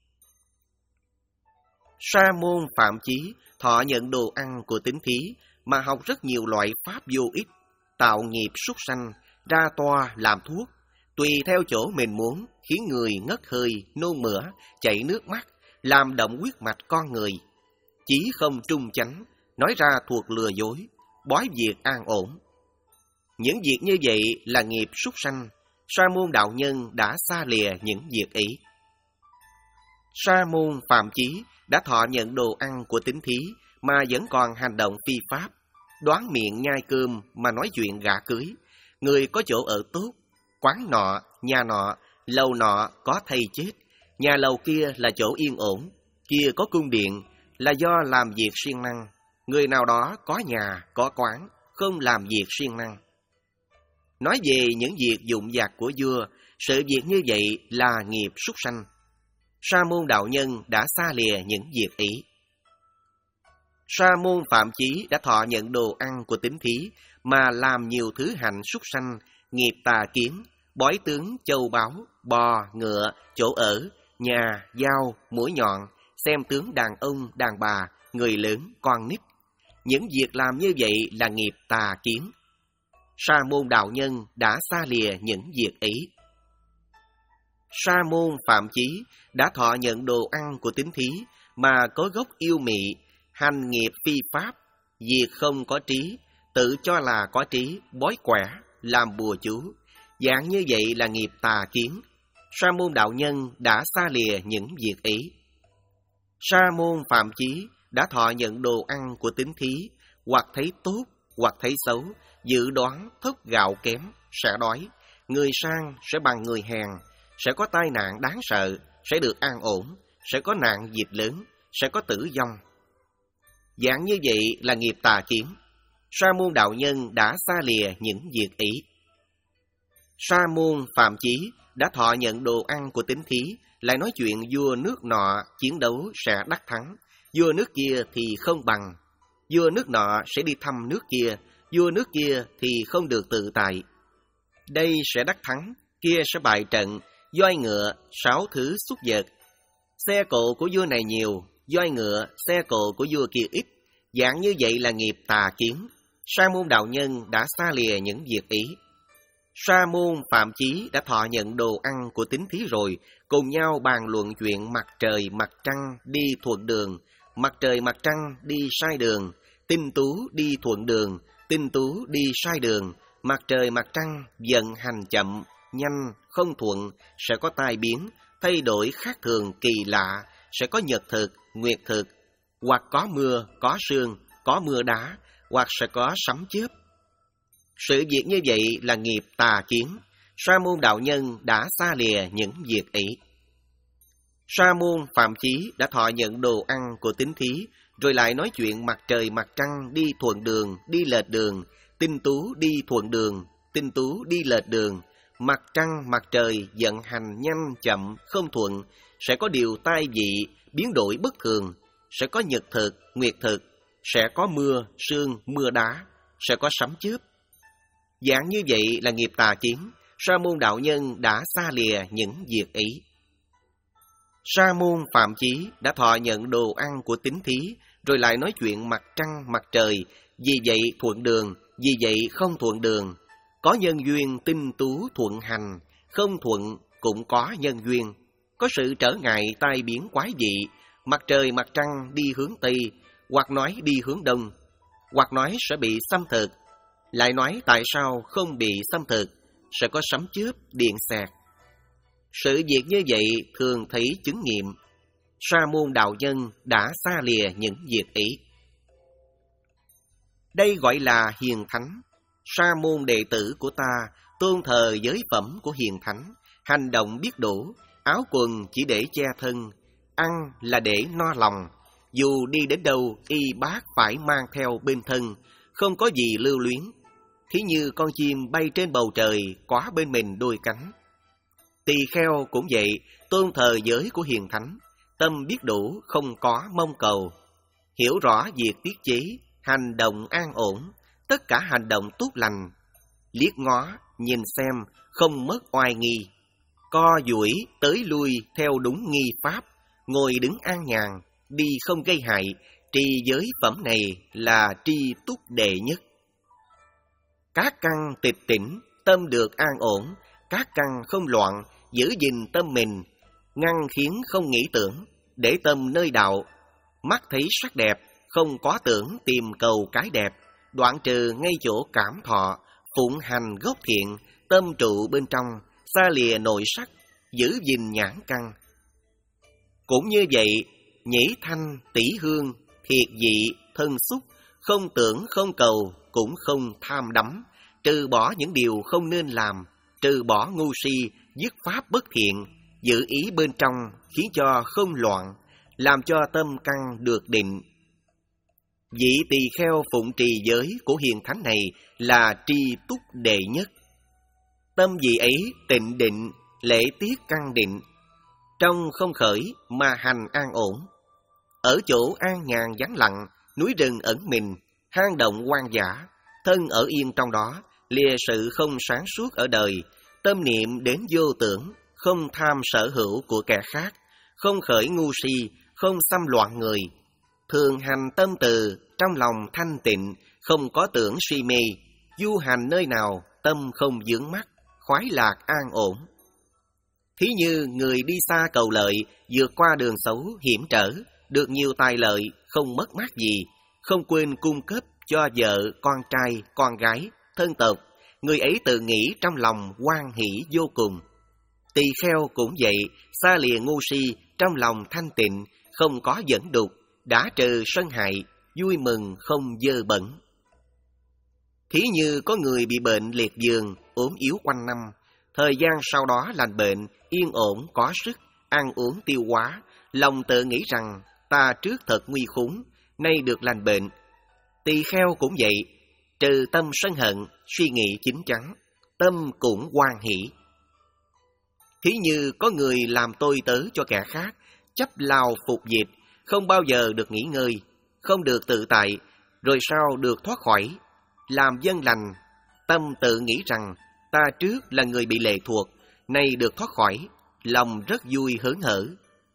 Sa môn Phạm Chí thọ nhận đồ ăn của tín thí, mà học rất nhiều loại pháp vô ích, tạo nghiệp súc sanh, ra toa làm thuốc, tùy theo chỗ mình muốn, khiến người ngất hơi, nôn mửa, chảy nước mắt, làm động huyết mạch con người. Chí không trung chánh, nói ra thuộc lừa dối, bói việc an ổn. Những việc như vậy là nghiệp súc sanh, Sa môn đạo nhân đã xa lìa những việc ấy. Sa môn Phạm Chí đã thọ nhận đồ ăn của tín thí, mà vẫn còn hành động phi pháp, đoán miệng nhai cơm mà nói chuyện gả cưới. Người có chỗ ở tốt, quán nọ, nhà nọ, lầu nọ có thầy chết, nhà lầu kia là chỗ yên ổn, kia có cung điện, là do làm việc siêng năng. Người nào đó có nhà, có quán, không làm việc siêng năng. Nói về những việc dụng vặt của vua, sự việc như vậy là nghiệp súc sanh. Sa môn đạo nhân đã xa lìa những việc ấy. Sa môn Phạm Chí đã thọ nhận đồ ăn của tín thí, mà làm nhiều thứ hạnh súc sanh, nghiệp tà kiến, bói tướng, châu báu, bò, ngựa, chỗ ở, nhà, dao, mũi nhọn, xem tướng đàn ông, đàn bà, người lớn, con nít. Những việc làm như vậy là nghiệp tà kiến. Sa môn đạo nhân đã xa lìa những việc ấy. Sa môn Phạm Chí đã thọ nhận đồ ăn của tín thí, mà có gốc yêu mị, hành nghiệp phi pháp, việc không có trí, tự cho là có trí, bói quẻ, làm bùa chú. Dạng như vậy là nghiệp tà kiến. Sa môn đạo nhân đã xa lìa những việc ấy. Sa môn Phạm Chí đã thọ nhận đồ ăn của tín thí, hoặc thấy tốt, hoặc thấy xấu, dự đoán thốc gạo kém, sẽ đói, người sang sẽ bằng người hèn, sẽ có tai nạn đáng sợ, sẽ được an ổn, sẽ có nạn dịch lớn, sẽ có tử vong. Dạng như vậy là nghiệp tà kiến. Sa môn đạo nhân đã xa lìa những việc ấy. Sa môn Phạm Chí đã thọ nhận đồ ăn của tín thí, lại nói chuyện vua nước nọ chiến đấu sẽ đắc thắng, vua nước kia thì không bằng, vua nước nọ sẽ đi thăm nước kia, vua nước kia thì không được tự tại. Đây sẽ đắc thắng, kia sẽ bại trận, voi ngựa, sáu thứ xúc vật. Xe cộ của vua này nhiều, voi ngựa, xe cộ của vua kia ít. Dạng như vậy là nghiệp tà kiến. Sa môn đạo nhân đã xa lìa những việc ý. Sa môn Phạm Chí đã thọ nhận đồ ăn của tín thí rồi, cùng nhau bàn luận chuyện mặt trời mặt trăng đi thuận đường, mặt trời mặt trăng đi sai đường, tinh tú đi thuận đường, tinh tú đi sai đường, mặt trời mặt trăng vận hành chậm, nhanh, không thuận, sẽ có tai biến, thay đổi khác thường kỳ lạ, sẽ có nhật thực, nguyệt thực, hoặc có mưa, có sương, có mưa đá, hoặc sẽ có sấm chớp. Sự việc như vậy là nghiệp tà kiến. Sa môn đạo nhân đã xa lìa những việc ấy. Sa môn Phạm Chí đã thọ nhận đồ ăn của tín thí, rồi lại nói chuyện mặt trời mặt trăng đi thuận đường, đi lệch đường, tinh tú đi thuận đường, tinh tú đi lệch đường, mặt trăng mặt trời vận hành nhanh chậm không thuận, sẽ có điều tai dị, biến đổi bất thường, sẽ có nhật thực, nguyệt thực, sẽ có mưa, sương, mưa đá, sẽ có sấm chớp. Dạng như vậy là nghiệp tà kiến. Sa môn đạo nhân đã xa lìa những việc ấy. Sa môn Phạm Chí đã thọ nhận đồ ăn của tín thí, rồi lại nói chuyện mặt trăng mặt trời, vì vậy thuận đường, vì vậy không thuận đường. Có nhân duyên tinh tú thuận hành, không thuận cũng có nhân duyên. Có sự trở ngại tai biến quái dị, mặt trời mặt trăng đi hướng Tây, hoặc nói đi hướng Đông, hoặc nói sẽ bị xâm thực, lại nói tại sao không bị xâm thực, sẽ có sấm chớp, điện xẹt. Sự việc như vậy thường thấy chứng nghiệm. Sa môn đạo nhân đã xa lìa những việc ấy. Đây gọi là hiền thánh. Sa môn đệ tử của ta tôn thờ giới phẩm của hiền thánh, hành động biết đủ, áo quần chỉ để che thân, ăn là để no lòng. Dù đi đến đâu, y bát phải mang theo bên thân, không có gì lưu luyến. Thí như con chim bay trên bầu trời, quá bên mình đôi cánh. Tỳ kheo cũng vậy, tôn thờ giới của hiền thánh, tâm biết đủ, không có mong cầu. Hiểu rõ việc tiết chế, hành động an ổn, tất cả hành động tốt lành. Liếc ngó, nhìn xem, không mất oai nghi. Co duỗi tới lui theo đúng nghi pháp, ngồi đứng an nhàn, đi không gây hại, trì giới phẩm này là tri túc đệ nhất. Các căn tịch tỉnh, tâm được an ổn, các căn không loạn, giữ gìn tâm mình, ngăn khiến không nghĩ tưởng, để tâm nơi đạo. Mắt thấy sắc đẹp, không có tưởng tìm cầu cái đẹp, đoạn trừ ngay chỗ cảm thọ, phụng hành gốc thiện, tâm trụ bên trong, xa lìa nội sắc, giữ gìn nhãn căn. Cũng như vậy, nhĩ thanh, tỷ hương, thiệt dị, thân xúc, không tưởng không cầu, cũng không tham đắm, trừ bỏ những điều không nên làm, trừ bỏ ngu si, dứt pháp bất thiện, giữ ý bên trong, khiến cho không loạn, làm cho tâm căn được định. Vị tỳ kheo phụng trì giới của hiền thánh này là tri túc đệ nhất. Tâm vị ấy tịnh định, lễ tiết căn định, trong không khởi mà hành an ổn. Ở chỗ an nhàn vắng lặng, núi rừng ẩn mình, hang động hoang dã, thân ở yên trong đó, lìa sự không sáng suốt ở đời, tâm niệm đến vô tưởng, không tham sở hữu của kẻ khác, không khởi ngu si, không xâm loạn người. Thường hành tâm từ, trong lòng thanh tịnh, không có tưởng si mê, du hành nơi nào, tâm không vướng mắc, khoái lạc an ổn. Thí như người đi xa cầu lợi, vượt qua đường xấu hiểm trở, được nhiều tài lợi, không mất mát gì, không quên cung cấp cho vợ, con trai, con gái, thân tộc, người ấy tự nghĩ trong lòng hoan hỷ vô cùng. Tỳ kheo cũng vậy, xa lìa ngu si, trong lòng thanh tịnh, không có dẫn đục, đã trừ sân hại, vui mừng không dơ bẩn. Thí như có người bị bệnh liệt giường, ốm yếu quanh năm, thời gian sau đó lành bệnh, yên ổn, có sức, ăn uống tiêu hóa, lòng tự nghĩ rằng ta trước thật nguy khốn, nay được lành bệnh. Tỳ kheo cũng vậy, trừ tâm sân hận, suy nghĩ chín chắn, tâm cũng hoan hỷ. Thí như có người làm tôi tớ cho kẻ khác, chấp lao phục dịch, không bao giờ được nghỉ ngơi, không được tự tại, rồi sau được thoát khỏi. Làm dân lành, tâm tự nghĩ rằng ta trước là người bị lệ thuộc, nay được thoát khỏi, lòng rất vui hớn hở.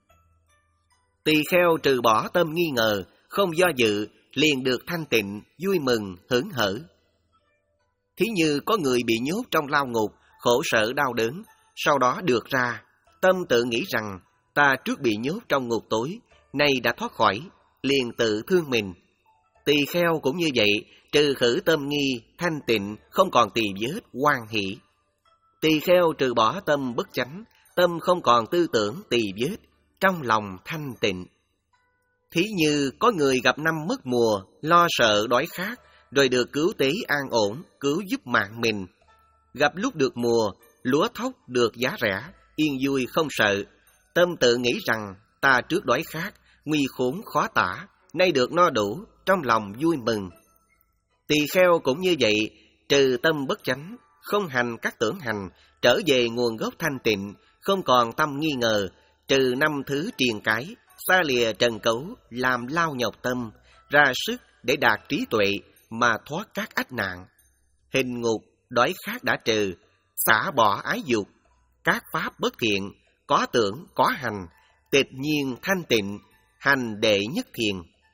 Tỳ kheo trừ bỏ tâm nghi ngờ, không do dự, liền được thanh tịnh, vui mừng, hớn hở. Thí như có người bị nhốt trong lao ngục, khổ sở đau đớn, sau đó được ra, tâm tự nghĩ rằng ta trước bị nhốt trong ngục tối, nay đã thoát khỏi, liền tự thương mình. Tỳ kheo cũng như vậy, trừ khử tâm nghi, thanh tịnh, không còn tỳ vết, hoan hỷ. Tỳ kheo trừ bỏ tâm bất chánh, tâm không còn tư tưởng tỳ vết, trong lòng thanh tịnh. Thí như có người gặp năm mất mùa, lo sợ đói khát, rồi được cứu tế an ổn, cứu giúp mạng mình. Gặp lúc được mùa, lúa thóc được giá rẻ, yên vui không sợ, tâm tự nghĩ rằng ta trước đói khát, nguy khốn khó tả, nay được no đủ, trong lòng vui mừng. Tỳ kheo cũng như vậy, trừ tâm bất chánh, không hành các tưởng hành, trở về nguồn gốc thanh tịnh, không còn tâm nghi ngờ, trừ năm thứ triền cái, xa lìa trần cấu, làm lao nhọc tâm, ra sức để đạt trí tuệ mà thoát các ách nạn. Hình ngục, đói khát đã trừ, xả bỏ ái dục, các pháp bất thiện, có tưởng, có hành, tịch nhiên thanh tịnh, hành đệ nhất thiền.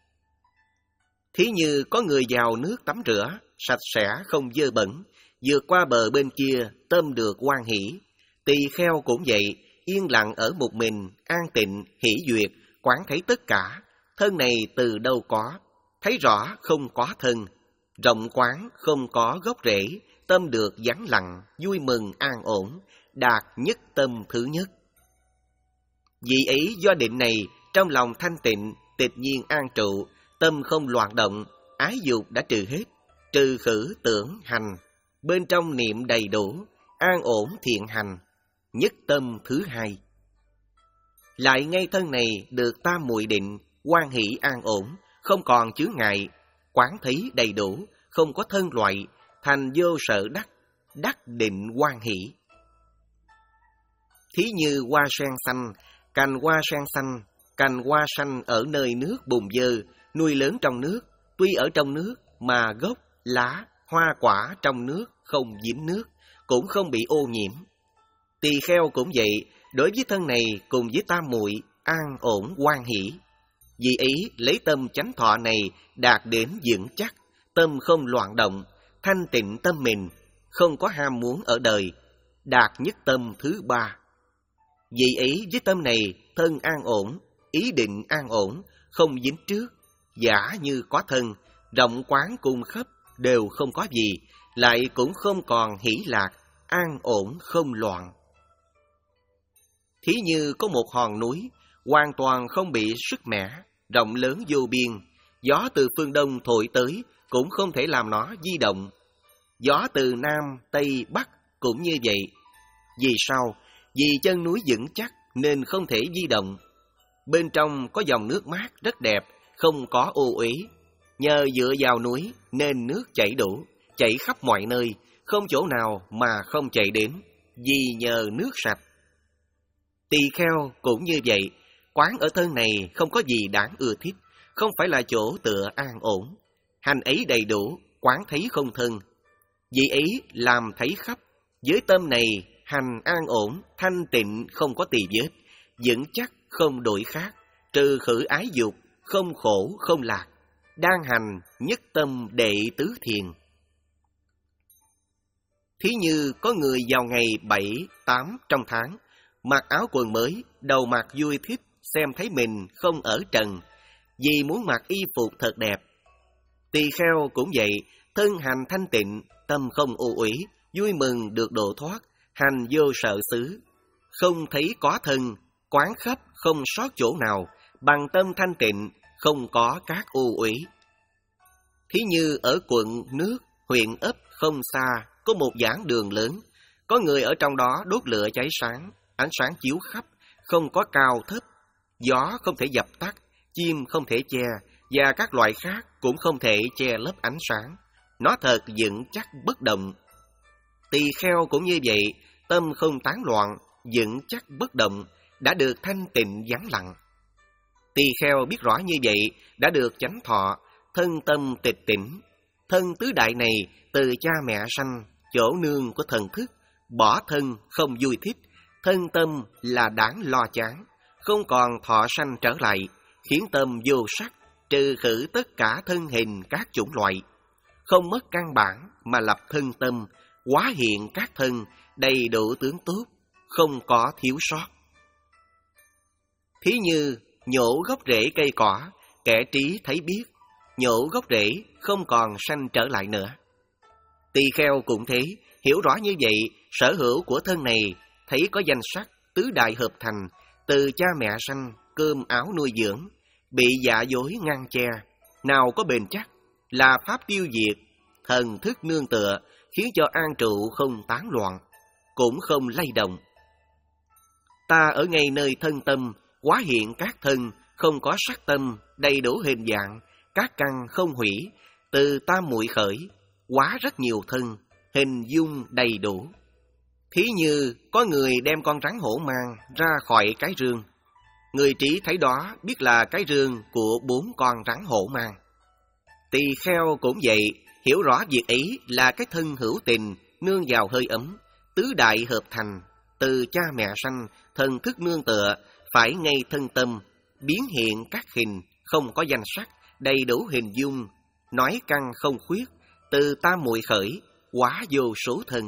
Thí như có người vào nước tắm rửa, sạch sẽ không dơ bẩn, vượt qua bờ bên kia, tâm được hoan hỷ. Tỳ kheo cũng vậy, yên lặng ở một mình, an tịnh, hỷ duyệt, quán thấy tất cả. Thân này từ đâu có, thấy rõ không có thân, rộng quán không có gốc rễ, tâm được vắng lặng, vui mừng an ổn, đạt nhất tâm thứ nhất. Vì ấy do định này, trong lòng thanh tịnh, tịch nhiên an trụ, tâm không loạn động, ái dục đã trừ hết, trừ khử tưởng hành, bên trong niệm đầy đủ, an ổn thiện hành, nhất tâm thứ hai. Lại ngay thân này được tam muội định, hoan hỷ an ổn, không còn chướng ngại, quán thấy đầy đủ, không có thân loại, thành vô sợ đắc, đắc định hoan hỷ. Thí như hoa sen xanh, cành hoa sen xanh, cành hoa xanh ở nơi nước bùn dơ, nuôi lớn trong nước, tuy ở trong nước mà gốc, lá, hoa quả trong nước không nhiễm nước, cũng không bị ô nhiễm. Tỳ kheo cũng vậy, đối với thân này cùng với tam muội an ổn hoan hỷ. Vì ý lấy tâm chánh thọ này đạt đến vững chắc, tâm không loạn động, thanh tịnh tâm mình, không có ham muốn ở đời, đạt nhất tâm thứ ba. Vì ý với tâm này thân an ổn, ý định an ổn, không dính trước, giả như có thân, rộng quán cung khắp, đều không có gì, lại cũng không còn hỷ lạc, an ổn không loạn. Thí như có một hòn núi, hoàn toàn không bị sức mẻ, rộng lớn vô biên, gió từ phương đông thổi tới cũng không thể làm nó di động. Gió từ nam, tây, bắc cũng như vậy. Vì sao? Vì chân núi vững chắc nên không thể di động. Bên trong có dòng nước mát rất đẹp, không có ô uế. Nhờ dựa vào núi nên nước chảy đủ, chảy khắp mọi nơi, không chỗ nào mà không chảy đến, vì nhờ nước sạch. Tỳ kheo cũng như vậy, quán ở thân này không có gì đáng ưa thích, không phải là chỗ tựa an ổn. Hành ấy đầy đủ, quán thấy không thân. Vì ấy làm thấy khắp, với tâm này hành an ổn, thanh tịnh không có tỳ vết, vững chắc không đổi khác, trừ khử ái dục, không khổ không lạc, đang hành nhất tâm đệ tứ thiền. Thí như có người vào ngày bảy, tám trong tháng, mặc áo quần mới, đầu mặc vui thích, xem thấy mình không ở trần, vì muốn mặc y phục thật đẹp. Tỳ kheo cũng vậy, thân hành thanh tịnh, tâm không ô uế, vui mừng được độ thoát, hành vô sợ xứ, không thấy có thân, quán khắp không sót chỗ nào, bằng tâm thanh tịnh, không có các ô uế. Thí như ở quận, nước, huyện ấp không xa, có một giảng đường lớn, có người ở trong đó đốt lửa cháy sáng, ánh sáng chiếu khắp, không có cao thấp, gió không thể dập tắt, chim không thể che, và các loại khác cũng không thể che lấp ánh sáng. Nó thật vững chắc bất động. Tỳ kheo cũng như vậy, tâm không tán loạn, vững chắc bất động, đã được thanh tịnh vắng lặng. Tỳ kheo biết rõ như vậy, đã được chánh thọ, thân tâm tịch tỉnh. Thân tứ đại này từ cha mẹ sanh, chỗ nương của thần thức, bỏ thân không vui thích, thân tâm là đáng lo chán, không còn thọ sanh trở lại, khiến tâm vô sắc, trừ khử tất cả thân hình các chủng loại, không mất căn bản mà lập thân tâm, hóa hiện các thân, đầy đủ tướng tốt, không có thiếu sót. Thí như nhổ gốc rễ cây cỏ, kẻ trí thấy biết, nhổ gốc rễ không còn sanh trở lại nữa. Tỳ kheo cũng thế, hiểu rõ như vậy, sở hữu của thân này, thấy có danh sắc, tứ đại hợp thành, từ cha mẹ sanh, cơm áo nuôi dưỡng, bị dạ dối ngăn che, nào có bền chắc, là pháp tiêu diệt, thần thức nương tựa, khiến cho an trụ không tán loạn, cũng không lay động. Ta ở ngay nơi thân tâm, hóa hiện các thân, không có sắc tâm, đầy đủ hình dạng, các căn không hủy, từ tam muội khởi, hóa rất nhiều thân, hình dung đầy đủ. Thí như có người đem con rắn hổ mang ra khỏi cái rương, người trí thấy đó biết là cái rương của bốn con rắn hổ mang. Tỳ kheo cũng vậy, hiểu rõ việc ấy là cái thân hữu tình, nương vào hơi ấm, tứ đại hợp thành, từ cha mẹ sanh, thần thức nương tựa, phải ngay thân tâm, biến hiện các hình, không có danh sắc, đầy đủ hình dung, nói căn không khuyết, từ tam muội khởi, hóa vô số thân.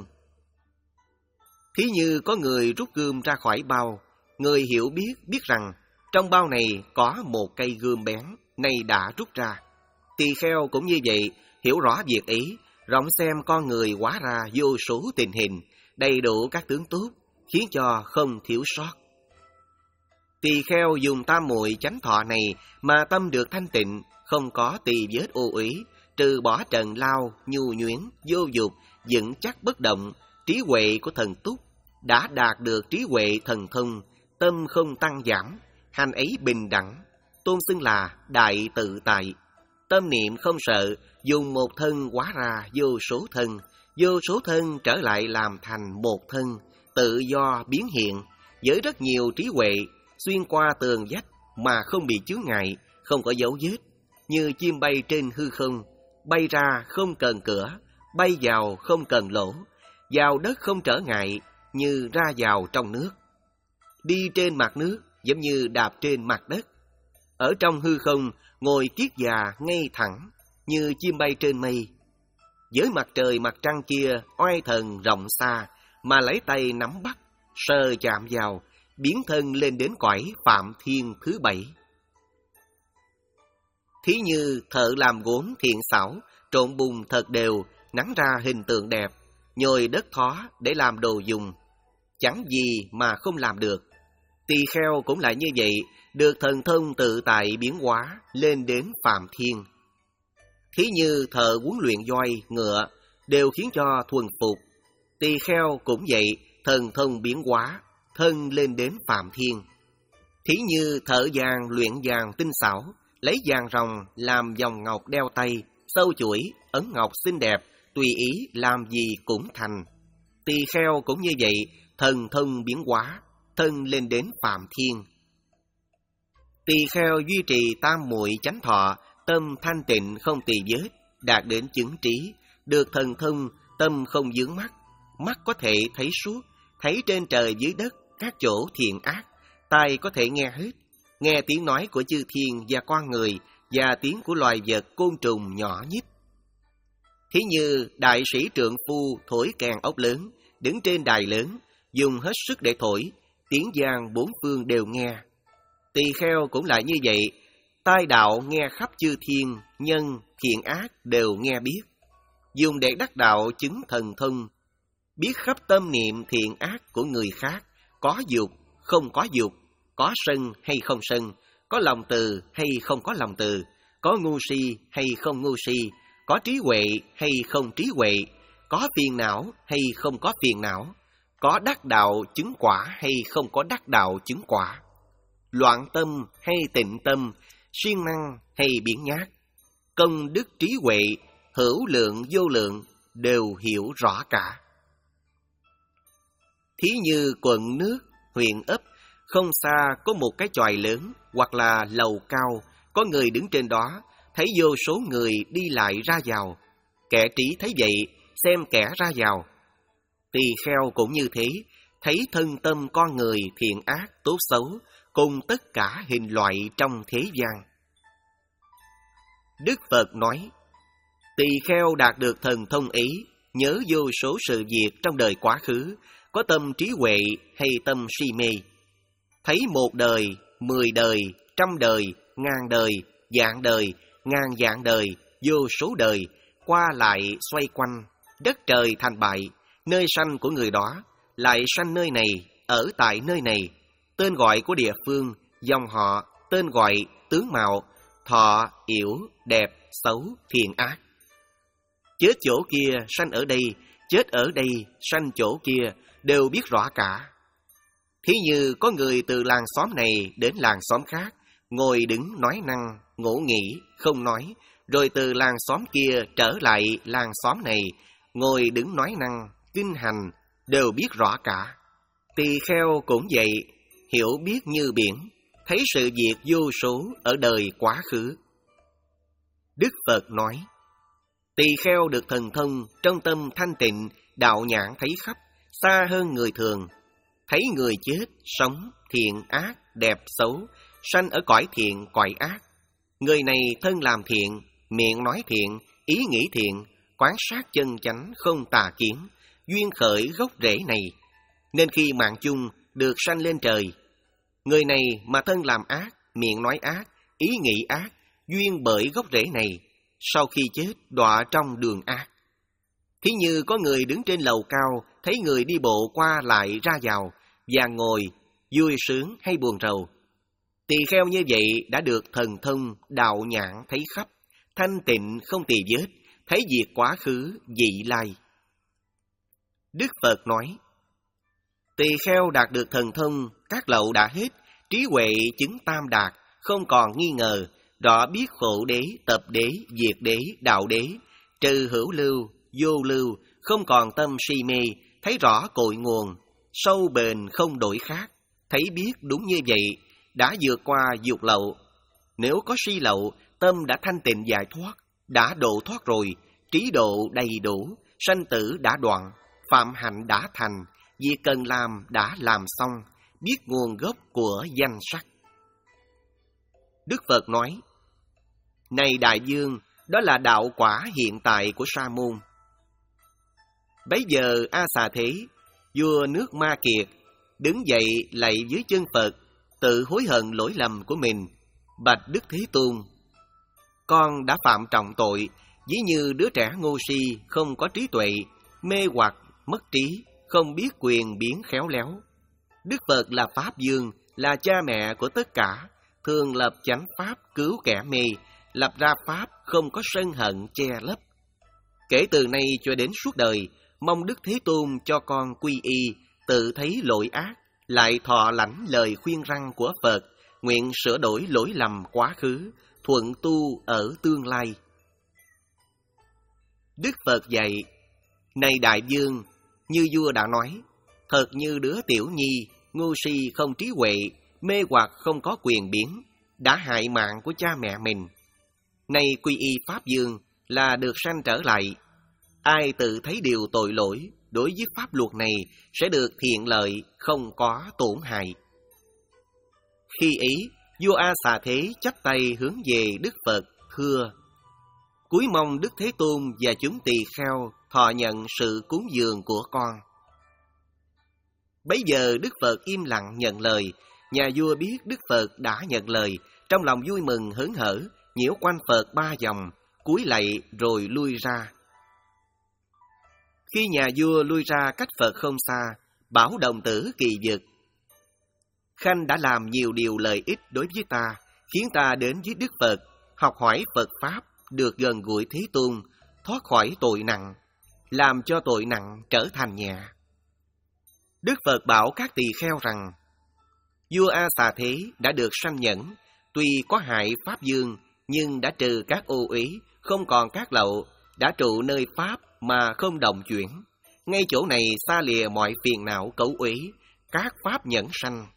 Thí như có người rút gươm ra khỏi bao, người hiểu biết biết rằng trong bao này có một cây gươm bén, nay đã rút ra. Tỳ kheo cũng như vậy, hiểu rõ việc ấy, rộng xem con người hóa ra vô số tình hình, đầy đủ các tướng tốt, khiến cho không thiếu sót. Tỳ kheo dùng tam muội chánh thọ này mà tâm được thanh tịnh, không có tỳ vết ô uế, trừ bỏ trần lao, nhu nhuyễn, vô dục, vững chắc bất động, trí huệ của thần túc, đã đạt được trí huệ thần thông, tâm không tăng giảm, hành ấy bình đẳng, tôn xưng là đại tự tại. Tâm niệm không sợ, dùng một thân hóa ra vô số thân, vô số thân trở lại làm thành một thân, tự do biến hiện, với rất nhiều trí huệ, xuyên qua tường vách mà không bị chướng ngại, không có dấu vết, như chim bay trên hư không, bay ra không cần cửa, bay vào không cần lỗ, vào đất không trở ngại, như ra vào trong nước. Đi trên mặt nước giống như đạp trên mặt đất. Ở trong hư không, ngồi kiết già ngay thẳng, như chim bay trên mây. Với mặt trời mặt trăng kia, oai thần rộng xa, mà lấy tay nắm bắt, sờ chạm vào, biến thân lên đến cõi Phạm Thiên thứ bảy. Thí như thợ làm gốm thiện xảo, trộn bùn thật đều, nắn ra hình tượng đẹp, nhồi đất thó để làm đồ dùng, chẳng gì mà không làm được. Tỳ kheo cũng lại như vậy, được thần thông tự tại biến hóa lên đến Phạm Thiên. Thí như thợ huấn luyện voi, ngựa, đều khiến cho thuần phục. Tỳ kheo cũng vậy, thần thông biến hóa, thân lên đến Phạm Thiên. Thí như thợ vàng luyện vàng tinh xảo, lấy vàng ròng làm vòng ngọc đeo tay, sâu chuỗi, ấn ngọc xinh đẹp, tùy ý làm gì cũng thành. Tỳ kheo cũng như vậy, thần thông biến hóa, thân lên đến Phạm Thiên. Tỳ kheo duy trì tam muội chánh thọ, tâm thanh tịnh không tỳ vết, đạt đến chứng trí, được thần thông, tâm không vướng mắc, mắt có thể thấy suốt, thấy trên trời dưới đất các chỗ thiện ác, tai có thể nghe hết, nghe tiếng nói của chư thiên và con người, và tiếng của loài vật côn trùng nhỏ nhít. Thí như đại sĩ trượng phu thổi kèn ốc lớn, đứng trên đài lớn, dùng hết sức để thổi, tiếng vang bốn phương đều nghe. Tỳ kheo cũng lại như vậy, tai đạo nghe khắp chư thiên, nhân, thiện ác đều nghe biết. Dùng để đắc đạo chứng thần thông, biết khắp tâm niệm thiện ác của người khác, có dục, không có dục, có sân hay không sân, có lòng từ hay không có lòng từ, có ngu si hay không ngu si, có trí huệ hay không trí huệ, có phiền não hay không có phiền não, có đắc đạo chứng quả hay không có đắc đạo chứng quả, loạn tâm hay tịnh tâm, siêng năng hay biến nhát, công đức trí huệ, hữu lượng vô lượng, đều hiểu rõ cả. Thí như quận nước, huyện ấp, không xa có một cái chòi lớn hoặc là lầu cao, có người đứng trên đó, thấy vô số người đi lại ra vào. Kẻ trí thấy vậy, xem kẻ ra vào. Tỳ kheo cũng như thế, thấy thân tâm con người thiện ác, tốt xấu, cùng tất cả hình loại trong thế gian. Đức Phật nói, tỳ kheo đạt được thần thông ấy, nhớ vô số sự việc trong đời quá khứ, có tâm trí huệ hay tâm si mê. Thấy một đời, mười đời, trăm đời, ngàn đời, vạn đời, ngàn vạn đời, vô số đời, qua lại xoay quanh, đất trời thành bại, nơi sanh của người đó, lại sanh nơi này, ở tại nơi này, tên gọi của địa phương, dòng họ, tên gọi, tướng mạo, thọ, yểu, đẹp, xấu, thiện ác. Chết chỗ kia, sanh ở đây, chết ở đây, sanh chỗ kia, đều biết rõ cả. Thí như có người từ làng xóm này đến làng xóm khác, ngồi đứng nói năng, ngủ nghỉ, không nói, rồi từ làng xóm kia trở lại làng xóm này, ngồi đứng nói năng, kinh hành, đều biết rõ cả. Tỳ kheo cũng vậy, hiểu biết như biển, thấy sự việc vô số ở đời quá khứ. Đức Phật nói, tỳ kheo được thần thông, trong tâm thanh tịnh, đạo nhãn thấy khắp, xa hơn người thường, thấy người chết, sống, thiện, ác, đẹp, xấu, sanh ở cõi thiện, cõi ác. Người này thân làm thiện, miệng nói thiện, ý nghĩ thiện, quán sát chân chánh không tà kiến, duyên khởi gốc rễ này, nên khi mạng chung được sanh lên trời. Người này mà thân làm ác, miệng nói ác, ý nghĩ ác, duyên bởi gốc rễ này, sau khi chết đọa trong đường ác. Thí như có người đứng trên lầu cao, thấy người đi bộ qua lại ra vào, và ngồi, vui sướng hay buồn rầu. Tỳ kheo như vậy đã được thần thông, đạo nhãn thấy khắp, thanh tịnh không tì vết, thấy việc quá khứ, vị lai. Đức Phật nói, tỳ kheo đạt được thần thông, các lậu đã hết, trí huệ chứng tam đạt, không còn nghi ngờ, rõ biết khổ đế, tập đế, diệt đế, đạo đế, trừ hữu lưu, vô lưu, không còn tâm si mê, thấy rõ cội nguồn, sâu bền không đổi khác, thấy biết đúng như vậy, đã vượt qua dục lậu. Nếu có si lậu, tâm đã thanh tịnh giải thoát, đã độ thoát rồi, trí độ đầy đủ, sanh tử đã đoạn, phạm hạnh đã thành, việc cần làm đã làm xong, biết nguồn gốc của danh sắc. Đức Phật nói, này đại vương, đó là đạo quả hiện tại của Sa môn. Bấy giờ A Xà Thế, vua nước Ma Kiệt, đứng dậy lạy dưới chân Phật, tự hối hận lỗi lầm của mình, bạch Đức Thế Tôn, con đã phạm trọng tội, ví như đứa trẻ ngu si, không có trí tuệ, mê hoặc, mất trí, không biết quyền biến khéo léo. Đức Phật là Pháp Vương, là cha mẹ của tất cả, thường lập chánh pháp cứu kẻ mê, lập ra pháp không có sân hận che lấp. Kể từ nay cho đến suốt đời, mong Đức Thế Tôn cho con quy y, tự thấy lỗi ác, lại thọ lãnh lời khuyên răn của Phật, nguyện sửa đổi lỗi lầm quá khứ, thuận tu ở tương lai. Đức Phật dạy, này đại vương, như vua đã nói, thật như đứa tiểu nhi, ngu si không trí huệ, mê hoặc không có quyền biến, đã hại mạng của cha mẹ mình. Nay quy y Pháp Vương là được sanh trở lại. Ai tự thấy điều tội lỗi đối với pháp luật này sẽ được thiện lợi, không có tổn hại. Khi ấy, vua A Xà Thế chắp tay hướng về Đức Phật, thưa, cúi mong Đức Thế Tôn và chúng tỳ kheo thọ nhận sự cúng dường của con. Bấy giờ Đức Phật im lặng nhận lời. Nhà vua biết Đức Phật đã nhận lời, trong lòng vui mừng hớn hở, nhiễu quanh Phật ba vòng, cúi lạy rồi lui ra. Khi nhà vua lui ra cách Phật không xa, bảo đồng tử Kỳ Dực, Khanh đã làm nhiều điều lợi ích đối với ta, khiến ta đến với Đức Phật, học hỏi Phật Pháp, được gần gũi Thế Tôn, thoát khỏi tội nặng, làm cho tội nặng trở thành nhẹ. Đức Phật bảo các tỳ kheo rằng, vua A Xà Thế đã được sanh nhẫn, tuy có hại Pháp Vương, nhưng đã trừ các ô uế, không còn các lậu, đã trụ nơi Pháp mà không động chuyển. Ngay chỗ này xa lìa mọi phiền não cấu uế, các Pháp nhẫn sanh.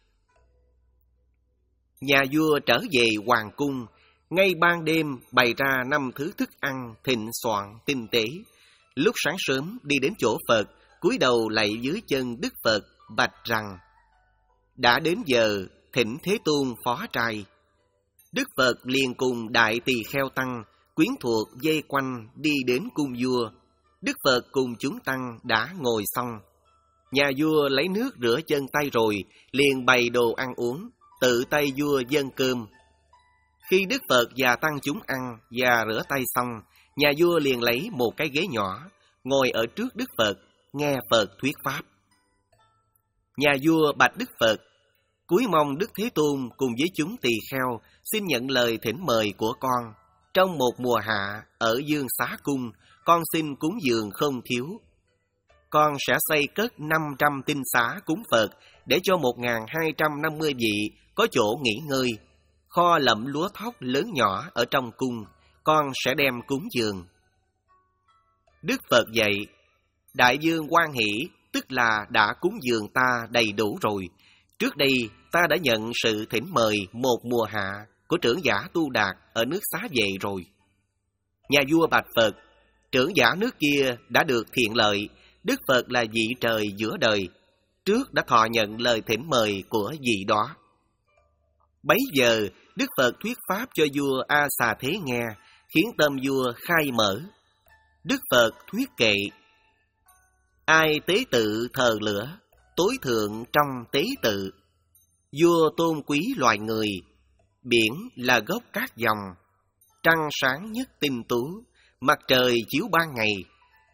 Nhà vua trở về hoàng cung, ngay ban đêm bày ra năm thứ thức ăn thịnh soạn tinh tế. Lúc sáng sớm đi đến chỗ Phật, cúi đầu lạy dưới chân Đức Phật, bạch rằng, đã đến giờ thỉnh Thế Tôn phó trai. Đức Phật liền cùng đại tỳ kheo tăng, quyến thuộc dây quanh đi đến cung vua. Đức Phật cùng chúng tăng đã ngồi xong. Nhà vua lấy nước rửa chân tay rồi, liền bày đồ ăn uống, tự tay vua dâng cơm. Khi Đức Phật và tăng chúng ăn và rửa tay xong, nhà vua liền lấy một cái ghế nhỏ, ngồi ở trước Đức Phật, nghe Phật thuyết pháp. Nhà vua bạch Đức Phật, cúi mong Đức Thế Tôn cùng với chúng tỳ kheo xin nhận lời thỉnh mời của con. Trong một mùa hạ ở Dương Xá Cung, con xin cúng dường không thiếu. Con sẽ xây cất năm trăm tinh xá cúng Phật để cho một nghìn hai trăm năm mươi vị có chỗ nghỉ ngơi. Kho lẫm lúa thóc lớn nhỏ ở trong cung, con sẽ đem cúng dường. Đức Phật dạy, đại vương hoan hỷ, tức là đã cúng dường ta đầy đủ rồi. Trước đây ta đã nhận sự thỉnh mời một mùa hạ của trưởng giả Tu Đạt ở nước Xá Vệ rồi. Nhà vua bạch Phật, trưởng giả nước kia đã được thiện lợi, Đức Phật là vị trời giữa đời, trước đã thọ nhận lời thỉnh mời của vị đó. Bấy giờ Đức Phật thuyết pháp cho vua A Xà Thế nghe, khiến tâm vua khai mở. Đức Phật thuyết kệ, ai tế tự thờ lửa, tối thượng trong tế tự. Vua tôn quý loài người, biển là gốc các dòng. Trăng sáng nhất tinh tú, mặt trời chiếu ban ngày.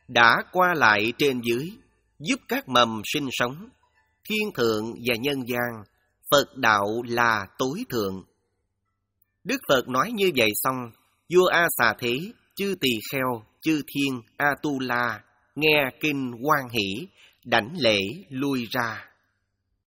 đã qua lại trên dưới, giúp các mầm sinh sống. Thiên thượng và nhân gian, Phật đạo là tối thượng. Đức Phật nói như vậy xong, vua A Xà Thế, chư tỳ kheo, chư thiên, A Tu La nghe kinh hoan hỷ, đảnh lễ lui ra.